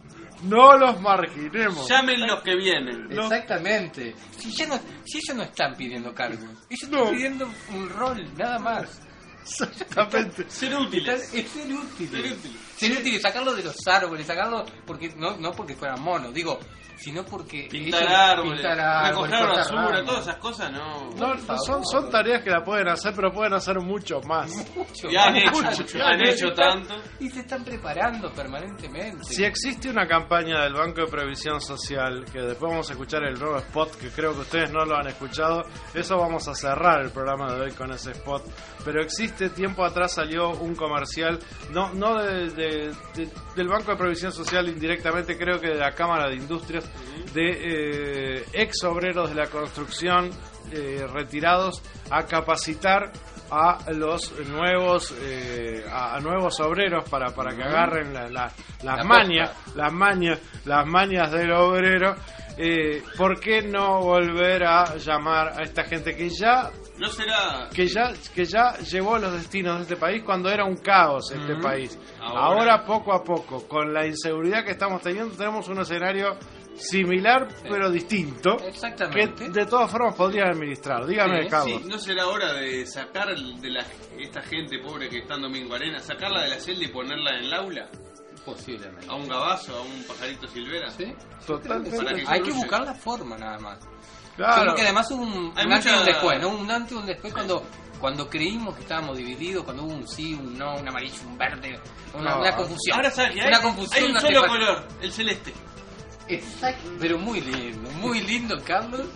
No los marginemos. Llamen los que vienen. Exactamente. Si, ya no, si ellos no están pidiendo cargos, ellos No. están pidiendo un rol, nada más. Exactamente. Ser útiles. Están- es ser útiles. Ser útiles. Ser útiles, sacarlo de los árboles, sacarlo porque no, no porque fueran monos, digo, sino porque Pintar ellos- árboles, pintar árboles, recoger cortar basura, ramas. todas esas cosas, no. No, no, son, son tareas que la pueden hacer, pero pueden hacer mucho más. Mucho, Ya han mucho, hecho, mucho. ya han hecho tanto. Y se están preparando permanentemente. Si existe una campaña del Banco de Previsión Social, que después vamos a escuchar el nuevo spot, que creo que ustedes no lo han escuchado, eso vamos a cerrar el programa de hoy con ese spot. Pero existe, tiempo atrás salió un comercial, no no de, de- de- del Banco de Previsión Social indirectamente, creo que de la Cámara de Industrias, de eh, ex obreros de la construcción eh, retirados a capacitar a los nuevos eh, a, a nuevos obreros para, para que agarren la- la- las La mañas posta. las mañas las mañas del obrero. eh, ¿por qué no volver a llamar a esta gente que ya No será. que ya que ya llevó los destinos de este país cuando era un caos este Ujú. país? Ahora- Ahora poco a poco, con la inseguridad que estamos teniendo, tenemos un escenario similar Sí. pero distinto, Exactamente. que de todas formas podrían administrar. Dígame, Sí, Carlos. sí, ¿no será hora de sacar de la, esta gente pobre que está en Domingo Arena, sacarla de la celda y ponerla en el aula? Posiblemente. ¿A un gabazo, a un pajarito silvera? Sí. Totalmente. Para que Hay que fluya. buscar la forma nada más. Claro. Yo creo que además hubo un, Hay un antes y un mucha- después, ¿no? Un antes y un después cuando, cuando creímos que estábamos divididos, cuando hubo un sí, un no, un amarillo, un verde, una, No. una confusión. Ahora sabes que hay, una confusión, hay un una solo sepa- color, el celeste. Exacto, pero muy lindo, muy lindo, Carlos.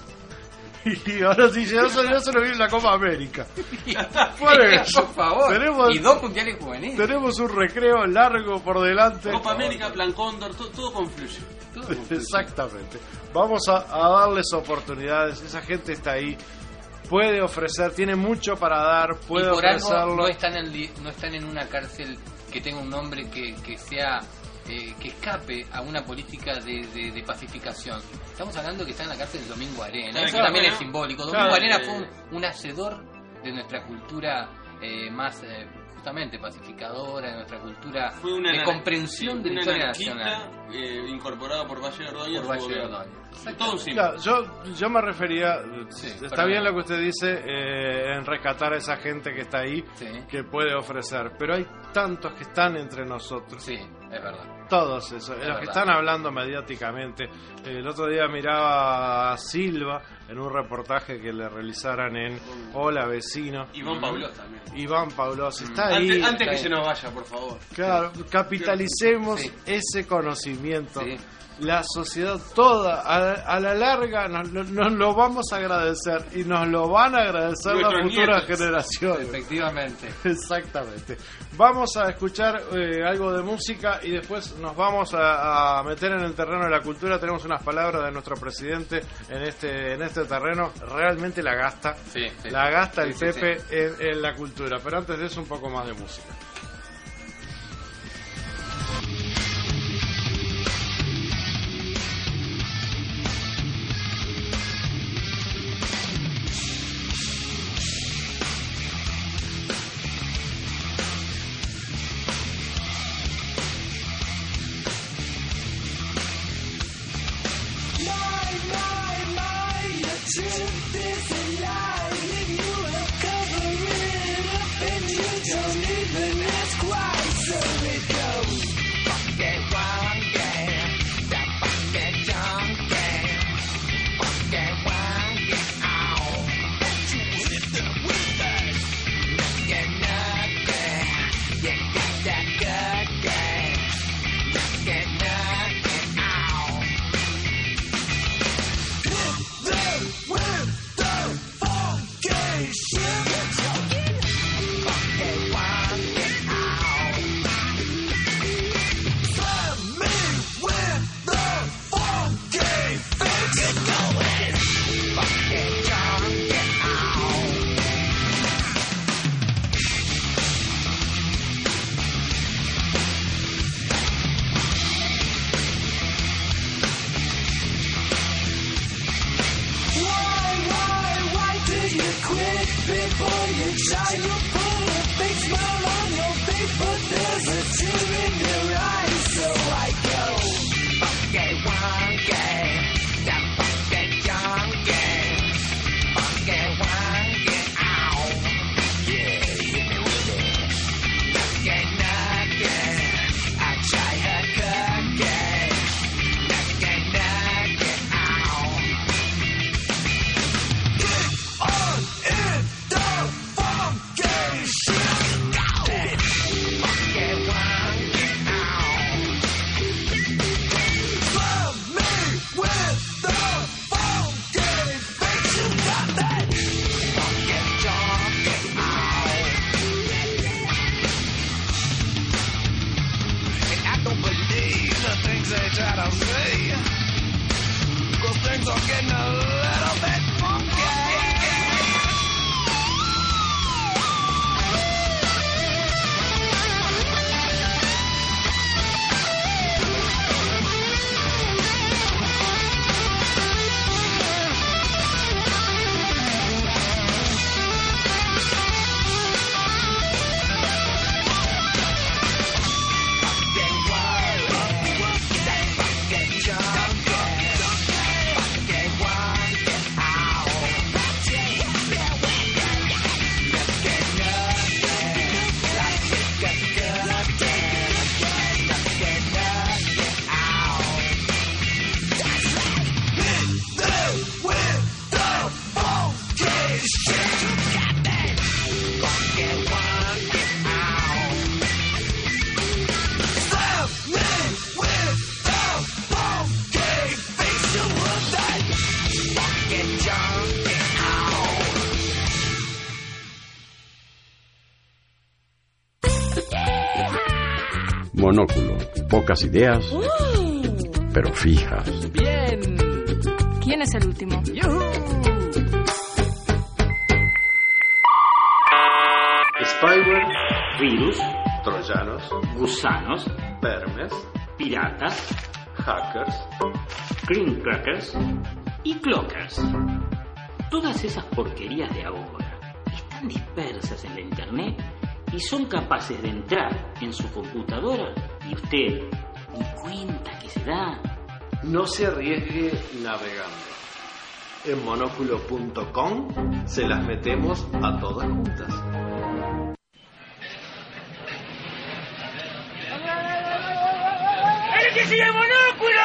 Y ahora sí, ya se, ya se lo vi en la Copa América. Por eso, Por favor. tenemos, Y dos mundiales juveniles. tenemos un recreo largo por delante. Copa América, Plan Cóndor, todo, todo confluye. Todo confluye. Exactamente. Vamos a, a darles oportunidades. Esa gente está ahí. Puede ofrecer, tiene mucho para dar. Puede y por algo ofrecerlo. no están, en, li- no están en una cárcel que tenga un nombre que, que sea eh, que escape a una política de, de, de pacificación. Estamos hablando que está en la cárcel de Domingo Arena. Claro, Eso claro, también claro. es simbólico. Claro, Domingo Arena eh, fue un, un hacedor de nuestra cultura eh, más eh, justamente pacificadora, de nuestra cultura Fue una de ana- comprensión sí, de la una historia anarquista, nacional. eh, incorporado por Valle de Ordóñez. Por su Valle de gobierno. Ordóñez. Todo un símbolo. Claro, yo, yo me refería, está perdón. bien lo que usted dice, eh, en rescatar a esa gente que está ahí, Sí. que puede ofrecer, pero hay tantos que están entre nosotros. Sí, es verdad. Todos esos, los verdad. que están hablando mediáticamente. El otro día miraba a Silva en un reportaje que le realizaran en Hola Vecino. Iván Paulós también. Iván Paulós está ahí. Antes, antes que Está se ahí. nos vaya, por favor. Claro, capitalicemos Sí. ese conocimiento. Sí. La sociedad toda, a, a la larga, nos, nos- nos lo vamos a agradecer y nos lo van a agradecer las Nuestros futuras nietos. generaciones. Efectivamente. Exactamente. Vamos a escuchar eh, algo de música y después nos vamos a, a meter en el terreno de la cultura. Tenemos unas palabras de nuestro presidente en este en este terreno. Realmente la gasta. Sí, sí. La gasta Sí, el sí, Pepe sí. En, en la cultura. Pero antes de eso, un poco más de música. My, my, my, your truth is a lie. If you will cover it up and you don't even ask why. So it goes. Fuck it, wrong game. That fuck it, donkey. Fuck it, wrong game. Ow. That you hit the whippers. Nothing, nothing. You got that good game. Nothing, nothing. Ow. The with the funky shit. Funky wonky out. Slam me with the funky fix. Get going. Funky junky out. Why, why, why did you quit before you try to pull a big smile on your face? But there's a tear in your eyes, so I go. Funky wonky, that funky junky, funky wonky, ow. Yeah, hit me with it. Nugget, nugget, I try her cookie. Nugget, nugget, ow. On in the funky shit. Funky wonky out. Love me with the funky fix. You got that funky junky out. And I don't believe the things they try to say. 'Cause things are getting a little bit funky. Funky, Monóculo, pocas ideas, Uh, pero fijas. bien. ¿Quién es el último? Spyware, virus, troyanos, gusanos, vermes, piratas, hackers, cream crackers y clockers. Todas esas porquerías de ahora están dispersas en la internet y son capaces de entrar en su computadora y usted ni cuenta que se da. No se arriesgue navegando. En monóculo punto com se las metemos a todas juntas. ¡El que sigue monóculo!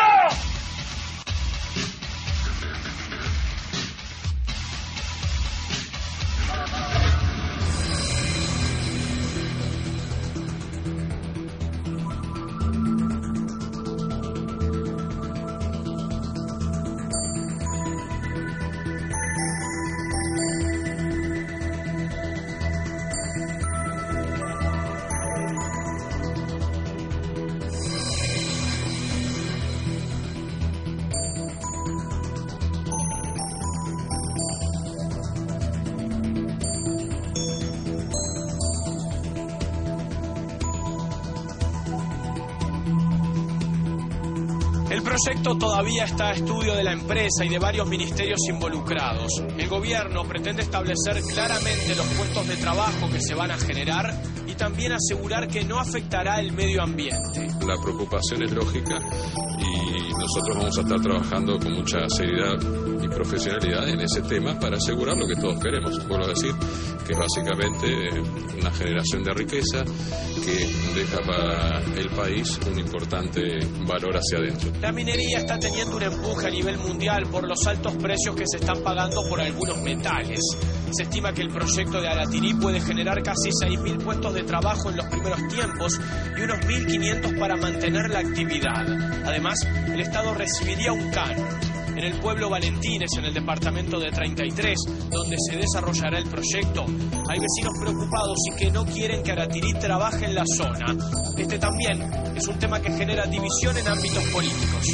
El proyecto todavía está a estudio de la empresa y de varios ministerios involucrados. El gobierno pretende establecer claramente los puestos de trabajo que se van a generar y también asegurar que no afectará el medio ambiente. La preocupación es lógica y nosotros vamos a estar trabajando con mucha seriedad y profesionalidad en ese tema para asegurar lo que todos queremos. Vuelvo a decir que es básicamente una generación de riqueza que deja para el país un importante valor hacia adentro. La minería está teniendo un empuje a nivel mundial por los altos precios que se están pagando por algunos metales. Se estima que el proyecto de Aratirí puede generar casi seis mil puestos de trabajo en los primeros tiempos y unos mil quinientos para mantener la actividad. Además, el Estado recibiría un canon. En el pueblo Valentines, en el departamento de treinta y tres, donde se desarrollará el proyecto, hay vecinos preocupados y que no quieren que Aratirí trabaje en la zona. Este también es un tema que genera división en ámbitos políticos.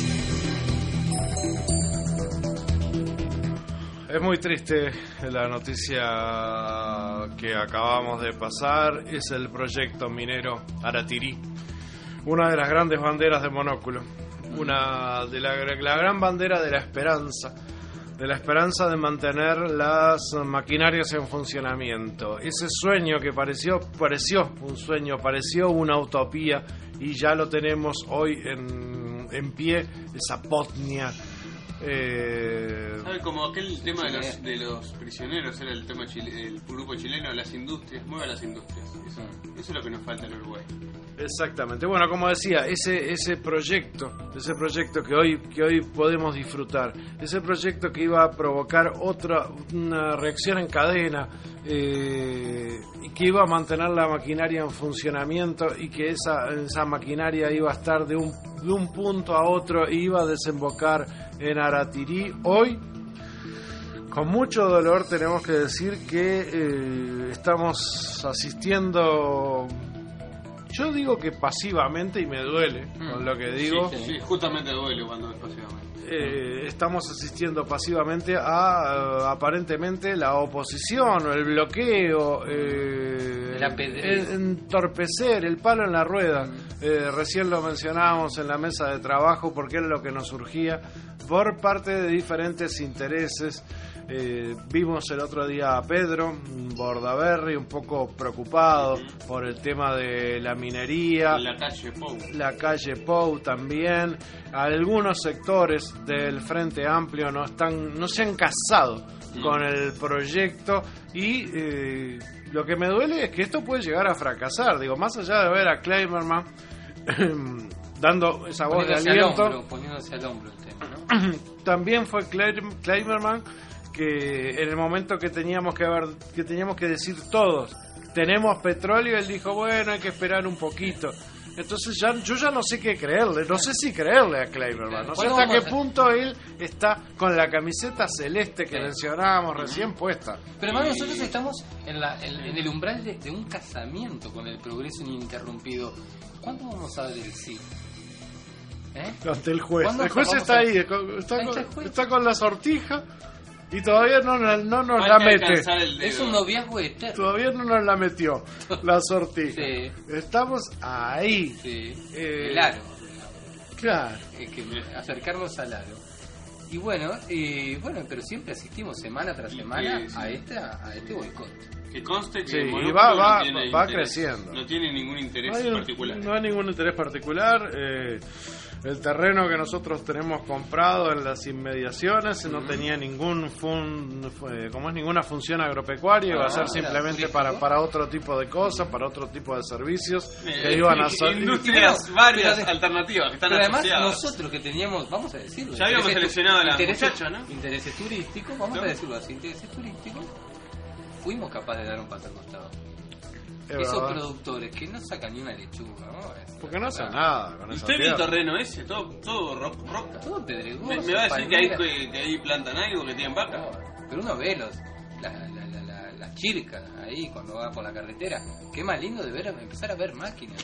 Es muy triste la noticia que acabamos de pasar. Es el proyecto minero Aratirí, una de las grandes banderas de Monóculo, una de la, la gran bandera de la esperanza, de la esperanza de mantener las maquinarias en funcionamiento. Ese sueño que pareció, pareció un sueño, pareció una utopía y ya lo tenemos hoy en, en pie, esa Potnia. Eh, ¿Sabe? Como aquel tema de los, de los prisioneros era el tema chile, el grupo chileno, las industrias, mueva las industrias. Eso, eso es lo que nos falta en Uruguay. Exactamente. Bueno, como decía, ese ese proyecto, ese proyecto que hoy que hoy podemos disfrutar, ese proyecto que iba a provocar otra una reacción en cadena eh, y que iba a mantener la maquinaria en funcionamiento y que esa esa maquinaria iba a estar de un de un punto a otro e iba a desembocar en Aratirí. Hoy, con mucho dolor, tenemos que decir que eh, estamos asistiendo, yo digo que pasivamente, y me duele mm. con lo que digo. Sí, sí, justamente duele cuando es pasivamente. Eh, estamos asistiendo pasivamente a, a aparentemente la oposición o el bloqueo, eh, el entorpecer, el palo en la rueda. Eh, recién lo mencionábamos en la mesa de trabajo porque era lo que nos surgía por parte de diferentes intereses. Eh, vimos el otro día a Pedro Bordaberry un poco preocupado uh-huh. por el tema de la minería, la calle Pou, la calle Pou también. Algunos sectores del Frente Amplio no están, no se han casado uh-huh. con el proyecto y eh, lo que me duele es que esto puede llegar a fracasar. Digo, más allá de ver a Kleimerman dando esa voz de aliento, al hombro, poniéndose al hombro el tema, ¿no? También fue Kleimerman que en el momento que teníamos que haber, que teníamos que decir todos tenemos petróleo, y él dijo, bueno, hay que esperar un poquito. Entonces ya yo ya no sé qué creerle, no sé si creerle a Kleiberman, no sé hasta qué punto él está con la camiseta celeste que mencionábamos recién puesta. Pero además nosotros estamos en, la, en, en el umbral de, de un casamiento con el progreso ininterrumpido. ¿Cuándo vamos a dar el sí? ¿Eh? Ante el juez. El juez está ahí, está con, está con la sortija y todavía no, no, no nos la mete. Es un noviazgo eterno. Todavía no nos la metió la sortija. Sí. Estamos ahí. Sí. Eh, el aro. Claro. Es que acercarnos al aro. Y bueno, y bueno, pero siempre asistimos semana tras semana a este, a este boicot. Que conste que sí, y va, no va, tiene va interés, creciendo. No tiene ningún interés no hay, particular. No hay ningún interés particular. Eh, el terreno que nosotros tenemos comprado en las inmediaciones uh-huh. no tenía ningún fun, fue, como es ninguna función agropecuaria, ah, iba a ser simplemente para, para otro tipo de cosas, para otro tipo de servicios eh, que iban a salir. Industrias pero, varias pero, alternativas que están pero además asociadas. Nosotros que teníamos, vamos a decirlo, ya habíamos seleccionado a las muchachas, ¿no? Intereses turísticos, vamos ¿no? a decirlo así, intereses turísticos, fuimos capaces de dar un paso al costado. Es Esos verdad. Productores que no sacan ni una lechuga, ¿no? Porque no hacen nada con esa ¿Usted ve el tierra? terreno ese? Todo, todo rock, rock. Todo pedregoso. ¿Me, me va a decir que ahí, que, que ahí plantan algo, que tienen vaca? No, pero uno ve los, la, la, la, la, las chircas ahí cuando va por la carretera. Qué más lindo de ver, empezar a ver máquinas.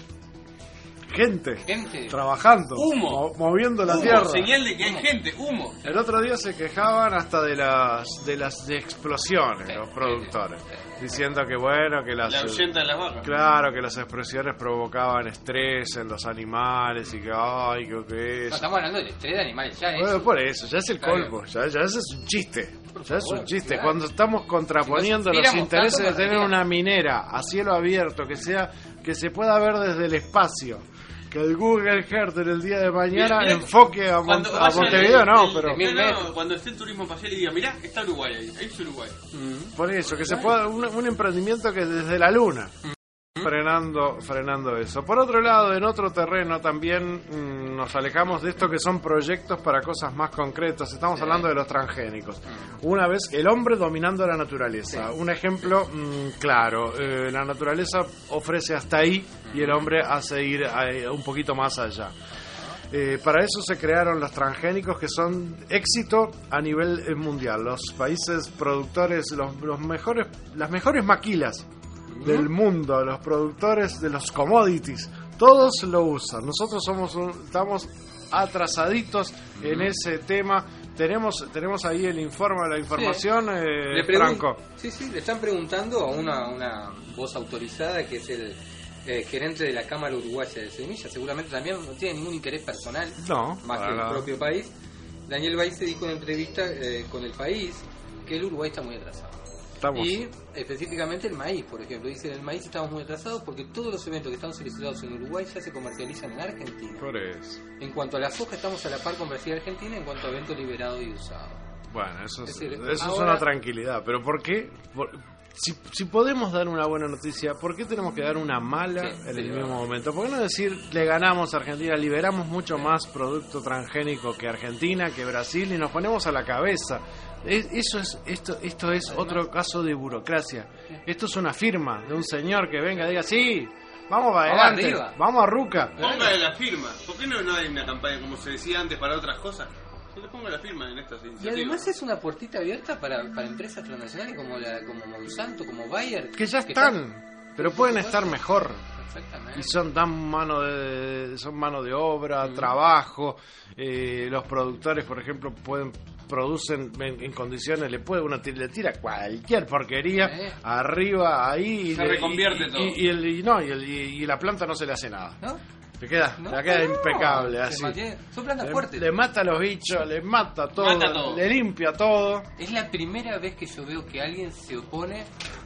Gente, gente trabajando, humo, mo moviendo la humo, tierra. Señal de que hay gente, humo. El otro día se quejaban hasta de las de las de explosiones, los productores, diciendo que bueno, que las la ahuyenta de las vacas. Claro, que las explosiones provocaban estrés en los animales y que ay, que, que es. No, estamos hablando del estrés de animales, ya es. Bueno, por eso, ya es el colmo, ya, ya ese es un chiste. Ya es un chiste, cuando estamos contraponiendo los intereses de tener una minera a cielo abierto, que sea que se pueda ver desde el espacio, que el Google Earth en el día de mañana mira, mira, enfoque a, Mon a Montevideo, el, no, el, pero no, no, cuando esté el turismo espacial y diga, mirá, está Uruguay ahí, ahí es Uruguay. Mm. Por eso, que se pueda, un, un emprendimiento que desde la luna, mm. frenando, frenando eso. Por otro lado, en otro terreno también mmm, nos alejamos de esto que son proyectos para cosas más concretas. Estamos sí. hablando de los transgénicos. Mm. Una vez, el hombre dominando la naturaleza. Sí. Un ejemplo mmm, claro, eh, la naturaleza ofrece hasta ahí y el hombre hace ir a, un poquito más allá. Eh, para eso se crearon los transgénicos, que son éxito a nivel eh, mundial. Los países productores, los, los mejores, las mejores maquilas del mundo, los productores de los commodities, todos lo usan. Nosotros somos un, estamos atrasaditos en ese tema. Tenemos tenemos ahí el informe, la información, sí. eh, Franco. Sí, sí, le están preguntando a una, una voz autorizada que es el eh, gerente de la Cámara Uruguaya de Semillas. Seguramente también no tiene ningún interés personal, no, más que el nada. propio país. Daniel Baise dijo en entrevista eh, con El País que el Uruguay está muy atrasado. Estamos. Y específicamente el maíz, por ejemplo. Dice, en el maíz estamos muy atrasados porque todos los eventos que están solicitados en Uruguay ya se comercializan en Argentina. Por eso. En cuanto a la soja, estamos a la par con Brasil y Argentina en cuanto a eventos liberados y usados. Bueno, eso es, es, decir, eso ahora, es una tranquilidad. ¿Pero por qué? Por, si, si podemos dar una buena noticia, ¿por qué tenemos que dar una mala sí, en sí, el mismo no. momento? ¿Por qué no decir, le ganamos a Argentina, liberamos mucho más producto transgénico que Argentina, que Brasil, y nos ponemos a la cabeza? Es, eso es esto esto es otro caso de burocracia. Esto es una firma de un señor que venga y diga, sí, vamos para adelante, vamos, vamos a Ruca. Póngale la firma. ¿Por qué no, no hay una campaña, como se decía antes, para otras cosas? Que le ponga la firma en estas iniciativas. Y además es una puertita abierta para, para empresas transnacionales como la como Monsanto, como Bayer. Que ya están, que están pero pueden estar mejor. Exactamente. Y son dan mano de son mano de obra, mm. trabajo. Eh, los productores, por ejemplo, pueden producen en, en condiciones, le puede uno le tira cualquier porquería ¿Eh? arriba ahí y se le, reconvierte y, todo y, y, el, y no y, el, y, y la planta no se le hace nada, ¿no? Le queda, no, la queda no, impecable, no, así. Son plantas le, fuertes. Le mata a los bichos, le mata todo, mata todo, le limpia todo. Es la primera vez que yo veo que alguien se opone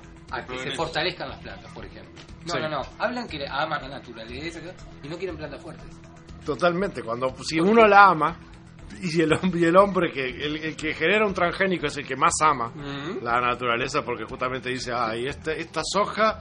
a que se fortalezcan las plantas, por ejemplo. No, sí. no, no. Hablan que aman la naturaleza y no quieren plantas fuertes. Totalmente. Cuando si uno la ama y el, y el hombre que el, el que genera un transgénico es el que más ama mm-hmm. la naturaleza, porque justamente dice, ay, este, esta soja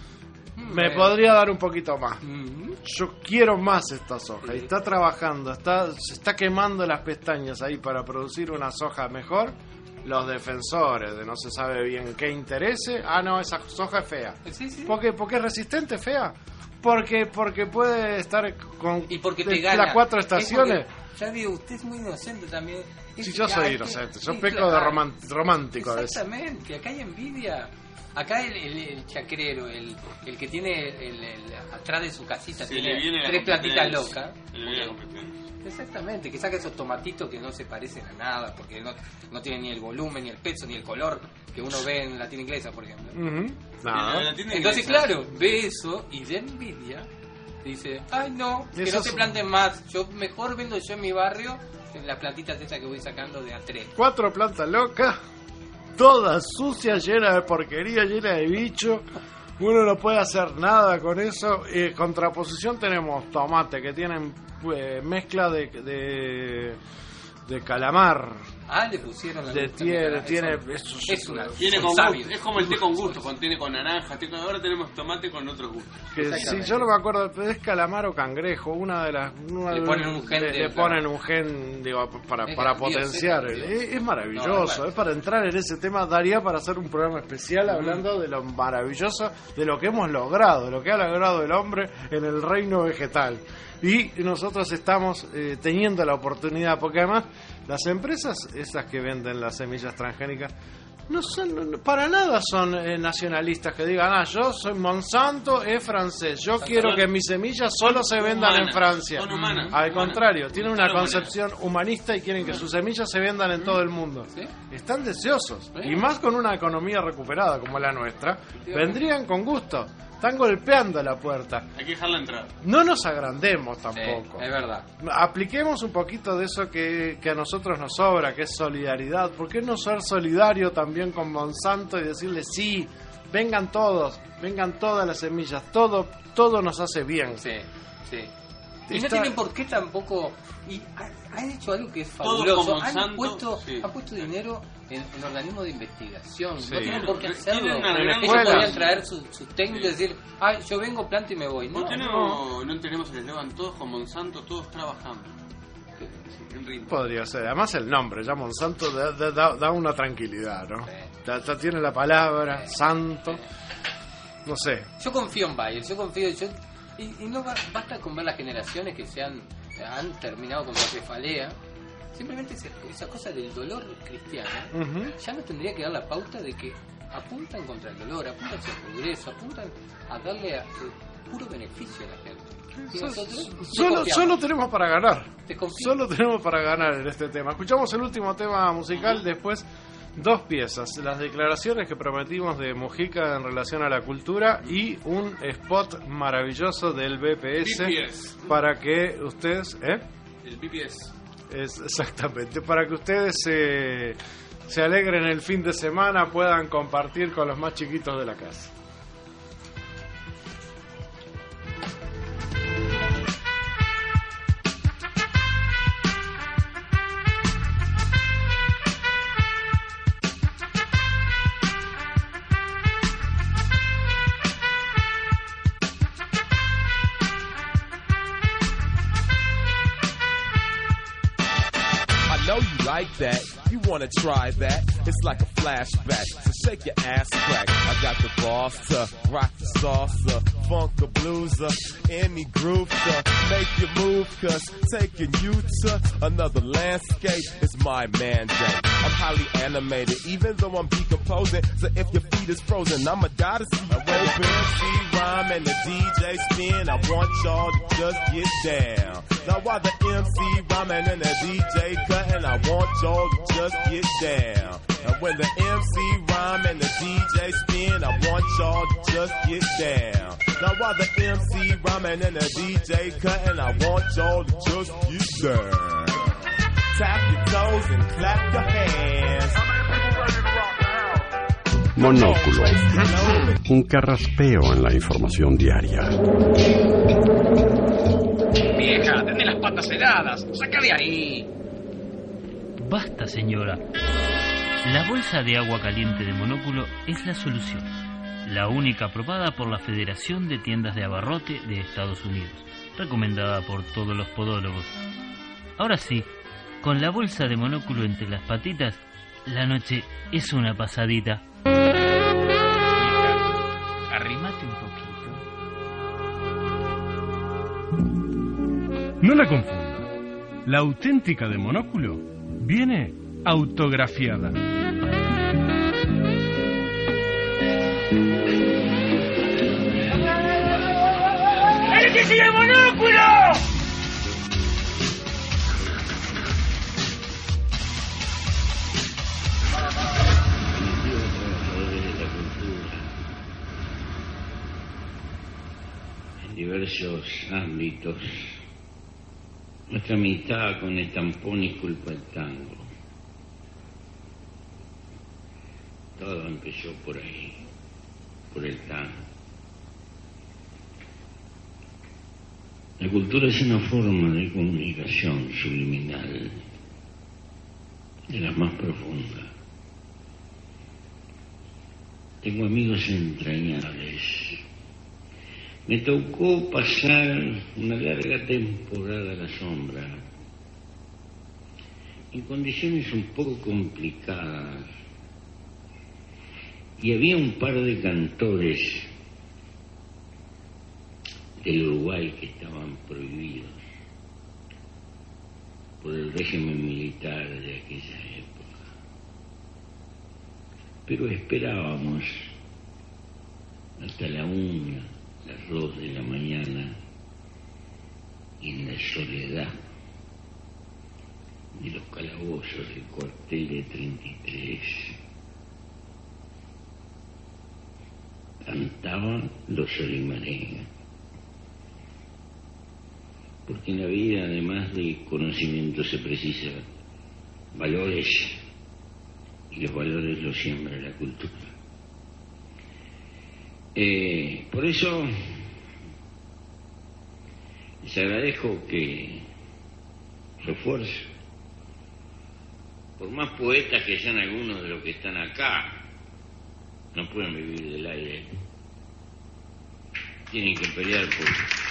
me podría dar un poquito más. Mm-hmm. Yo quiero más esta soja. Y está trabajando, está se está quemando las pestañas ahí para producir una soja mejor. los defensores de no se sabe bien qué interese, ah no, esa soja es fea. Sí, sí. ¿Por qué? ¿Porque es resistente, fea? Porque porque puede estar con y porque te de, gana. las cuatro estaciones. Porque, ya digo, usted es muy inocente también. Es, Sí, yo soy inocente, yo peco claro. de romant- romántico a veces. Exactamente, acá hay envidia. Acá el, el, el chacrero, el, el que tiene el, el, atrás de su casita, Se tiene le viene la tres plantitas locas. Se le viene la competencia. Exactamente, que saca esos tomatitos que no se parecen a nada, porque no, no tienen ni el volumen, ni el peso, ni el color que uno ve en la tienda inglesa, por ejemplo. Uh-huh. No. Entonces, claro, ve eso y de envidia dice, ay no, que eso no se planten más, yo mejor vendo yo en mi barrio las plantitas esas que voy sacando de a tres. Cuatro plantas locas, todas sucias, llenas de porquería, llenas de bicho. Uno no puede hacer nada con eso. En contraposición tenemos tomate, que tienen eh, mezcla de, de de calamar. Ah, le pusieron la de tiene, tiene eso, es, una, tiene con gusto, es como el té con gusto, contiene con naranja, té con, ahora tenemos tomate con otros gustos. Que si yo no me acuerdo, es calamar o cangrejo, una de las una le ponen un gen, le, de, le ponen un gen digo, para, para potenciar, es, es, es maravilloso, no, es para entrar en ese tema, daría para hacer un programa especial hablando mm. de lo maravilloso, de lo que hemos logrado, de lo que ha logrado el hombre en el reino vegetal. Y nosotros estamos eh, teniendo la oportunidad, porque además las empresas esas que venden las semillas transgénicas no son, no, para nada son eh, nacionalistas que digan, ah, yo soy Monsanto, es francés, yo quiero que mis semillas solo se vendan humanas, en Francia. Son humanas, Al humanas. contrario, tienen una son concepción humanista y quieren que sus semillas se vendan en todo el mundo. ¿Sí? Están deseosos, y más con una economía recuperada como la nuestra, vendrían con gusto. Están golpeando la puerta. Hay que dejarla entrar. No nos agrandemos tampoco. Sí, es verdad. Apliquemos un poquito de eso que, que a nosotros nos sobra, que es solidaridad. ¿Por qué no ser solidario también con Monsanto y decirle sí, vengan todos, vengan todas las semillas, todo, todo nos hace bien? Sí, sí. Y Está... no tienen por qué tampoco. Y han hecho algo que es Todos fabuloso. con Han Monsanto, puesto, sí. han puesto dinero en, en organismos de investigación. Sí. No tienen por qué hacerlo. Tienen una gran Ellos escuela. podrían traer sus su técnicos y decir, ay, yo vengo, planto y me voy. No, ¿Por qué no. no, no tenemos el eslogan todos con Monsanto, todos trabajando? En ritmo. Podría ser. Además el nombre, ya Monsanto da, da- da, da una tranquilidad, ¿no? Ya, ya tiene la palabra, santo. No sé. Yo confío en Bayer, yo confío. Yo, y, y no ba- basta con ver las generaciones que se han, han terminado con la cefalea. Simplemente ese- esa cosa del dolor cristiano Ujú. ya no tendría que dar la pauta de que apuntan contra el dolor, apuntan hacia el progreso, apuntan a darle a, eh, puro beneficio a la gente. Y So- nosotros Solo, desconfiamos. solo tenemos para ganar. Desconfío. Solo tenemos para ganar en este tema. Escuchamos el último tema musical, después dos piezas. Las declaraciones que prometimos de Mujica en relación a la cultura y un spot maravilloso del B P S, B P S. para que ustedes... ¿eh? El B P S. Es exactamente, para que ustedes se, se alegren el fin de semana, puedan compartir con los más chiquitos de la casa. I know you like that. You wanna try that? It's like a flashback. So shake your ass crack. I got the boss to rock the salsa, funk the blueser, any groove to make you move. Cause taking you to another landscape is my mandate. I'm highly animated, even though I'm decomposing. So if your feet is frozen, I'ma die to see you open. M C rhyme and the D J spin. I want y'all to just get down. Now while the M C rhyming and the D J cutting, I want y'all to just get down. And when the M C rhyme and the D J spin, I want y'all to just get down. Now while the M C rhyming and the D J cutting, I want y'all to just get down. Tap your toes and clap your hands. Monóculo. Un carraspeo en la información diaria. Vieja, tenés las patas heladas. Saca de ahí. Basta, señora. La bolsa de agua caliente de Monóculo es la solución. La única aprobada por la Federación de Tiendas de Abarrote de Estados Unidos. Recomendada por todos los podólogos. Ahora sí, con la bolsa de Monóculo entre las patitas, La noche es una pasadita. Arrímate un poquito. No la confunda. La auténtica de Monóculo viene autografiada. ¡El que sigue Monóculo! En diversos ámbitos, nuestra amistad con Estampón y culpa el tango. Todo empezó por ahí, por el tango. La cultura es una forma de comunicación subliminal, de las más profundas. Tengo amigos entrañables. Me tocó pasar una larga temporada a la sombra, en condiciones un poco complicadas, y había un par de cantores del Uruguay que estaban prohibidos por el régimen militar de aquella época. Pero esperábamos hasta la una, las dos de la mañana, y en la soledad de los calabozos del cuartel de treinta y tres cantaban los Solimareños. Porque en la vida, además de conocimiento, se precisa valores, y los valores los siembra la cultura. Eh, por eso les agradezco que su esfuerzo, por más poetas que sean algunos de los que están acá, no pueden vivir del aire, tienen que pelear por...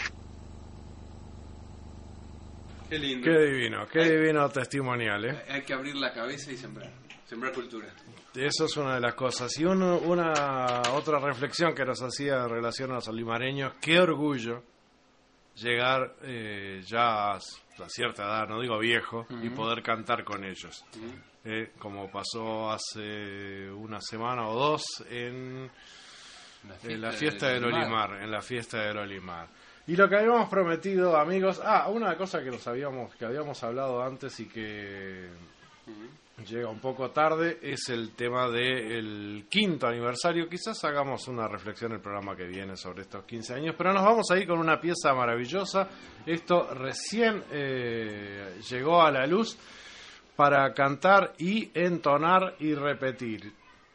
Qué lindo. Qué divino, qué hay, divino testimonial, ¿eh? Hay que abrir la cabeza y sembrar, sembrar cultura. Eso es una de las cosas. Y uno, una otra reflexión que nos hacía en relación a los solimareños, qué orgullo llegar eh, ya a cierta edad, no digo viejo, uh-huh. y poder cantar con ellos. Uh-huh. Eh, como pasó hace una semana o dos en la fiesta, en la fiesta del, del Olimar, en la fiesta del Olimar. Y lo que habíamos prometido, amigos, ah, una cosa que nos habíamos que habíamos hablado antes y que uh-huh. llega un poco tarde es el tema del quinto aniversario. Quizás hagamos una reflexión en el programa que viene sobre estos quince años, pero nos vamos a ir con una pieza maravillosa. Esto recién eh, llegó a la luz para cantar y entonar y repetir.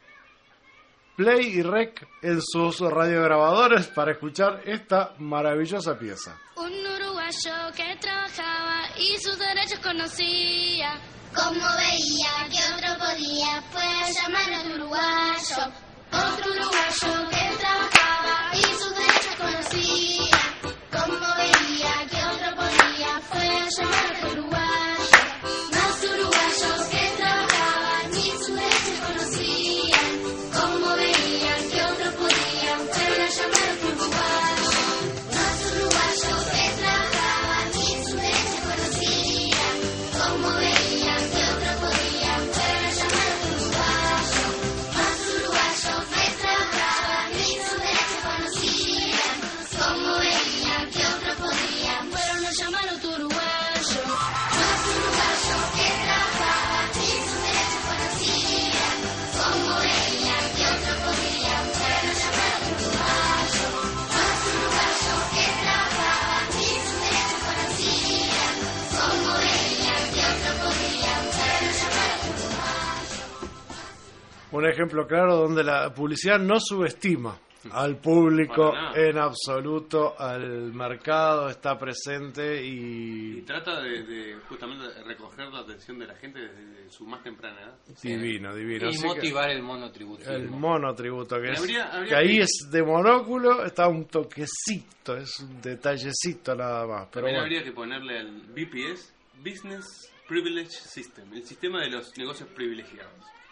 Play y rec en sus radiograbadores para escuchar esta maravillosa pieza. Un uruguayo que trabajaba y sus derechos conocía. Como veía que otro podía, fue llamar al uruguayo. Otro uruguayo que trabajaba y sus derechos conocía. Como veía que otro podía, fue llamar al uruguayo. Más uruguayos que trabajaban y sus derechos conocían. Como veía que otro podía, fue llamar al uruguayo. Más uruguayos que trabajaban y sus derechos conocían. Como veía que otro podía, fue llamar al uruguayo. Más uruguayos que trabajaban y sus derechos conocían. Como veía que otro podía, fueron a llamar a otro uruguayo. Más uruguayos que trabajaban y sus derechos conocían. Como veía que otro podía, fueron a llamar a otro uruguayo. Más uruguayos que trabajaban y sus derechos conocían. Como veía que otro podía, fueron a llamar a otro uruguayo. Un ejemplo claro donde la publicidad no subestima al público en absoluto, al mercado, está presente y... Y trata de, de justamente recoger la atención de la gente desde su más temprana edad. Divino, divino. Y Así motivar el monotributo. El monotributo, que, es, habría, habría que ahí que... es de monóculo, está un toquecito, es un detallecito nada más. Pero También bueno. habría que ponerle al B P S, Business Privilege System, el sistema de los negocios privilegiados.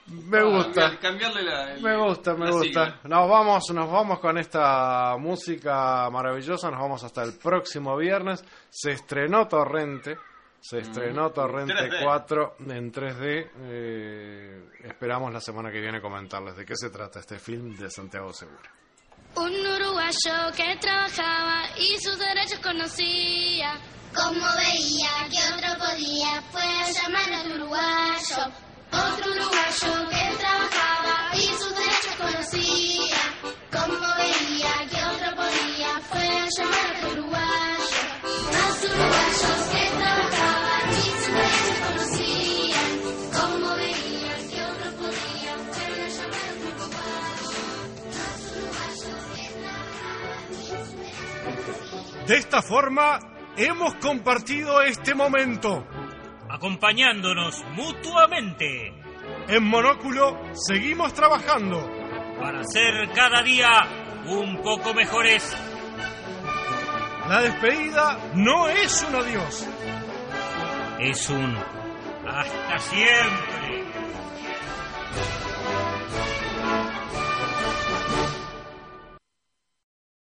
Me gusta. Cambiarle la, el, Me gusta, me la gusta. sigla. Nos vamos, nos vamos con esta música maravillosa. Nos vamos hasta el próximo viernes. Se estrenó Torrente. Se estrenó Mm, Torrente tres D. cuatro en tres D. Eh, esperamos la semana que viene comentarles de qué se trata este film de Santiago Segura. Un uruguayo que trabajaba y sus derechos conocía. Como veía que otro podía, fue a llamar al uruguayo. Otro uruguayo que trabajaba y sus derechos conocía. Como veía que otro podía, fue a llamar al uruguayo. Más uruguayos que trabajaban y sus derechos conocían. Como veía que otro podía, fue a llamar al uruguayo. Más uruguayos que trabajaban y sus derechos conocían. De esta forma hemos compartido este momento. Acompañándonos mutuamente. En Monóculo seguimos trabajando para ser cada día un poco mejores. La despedida no es un adiós. Es un hasta siempre.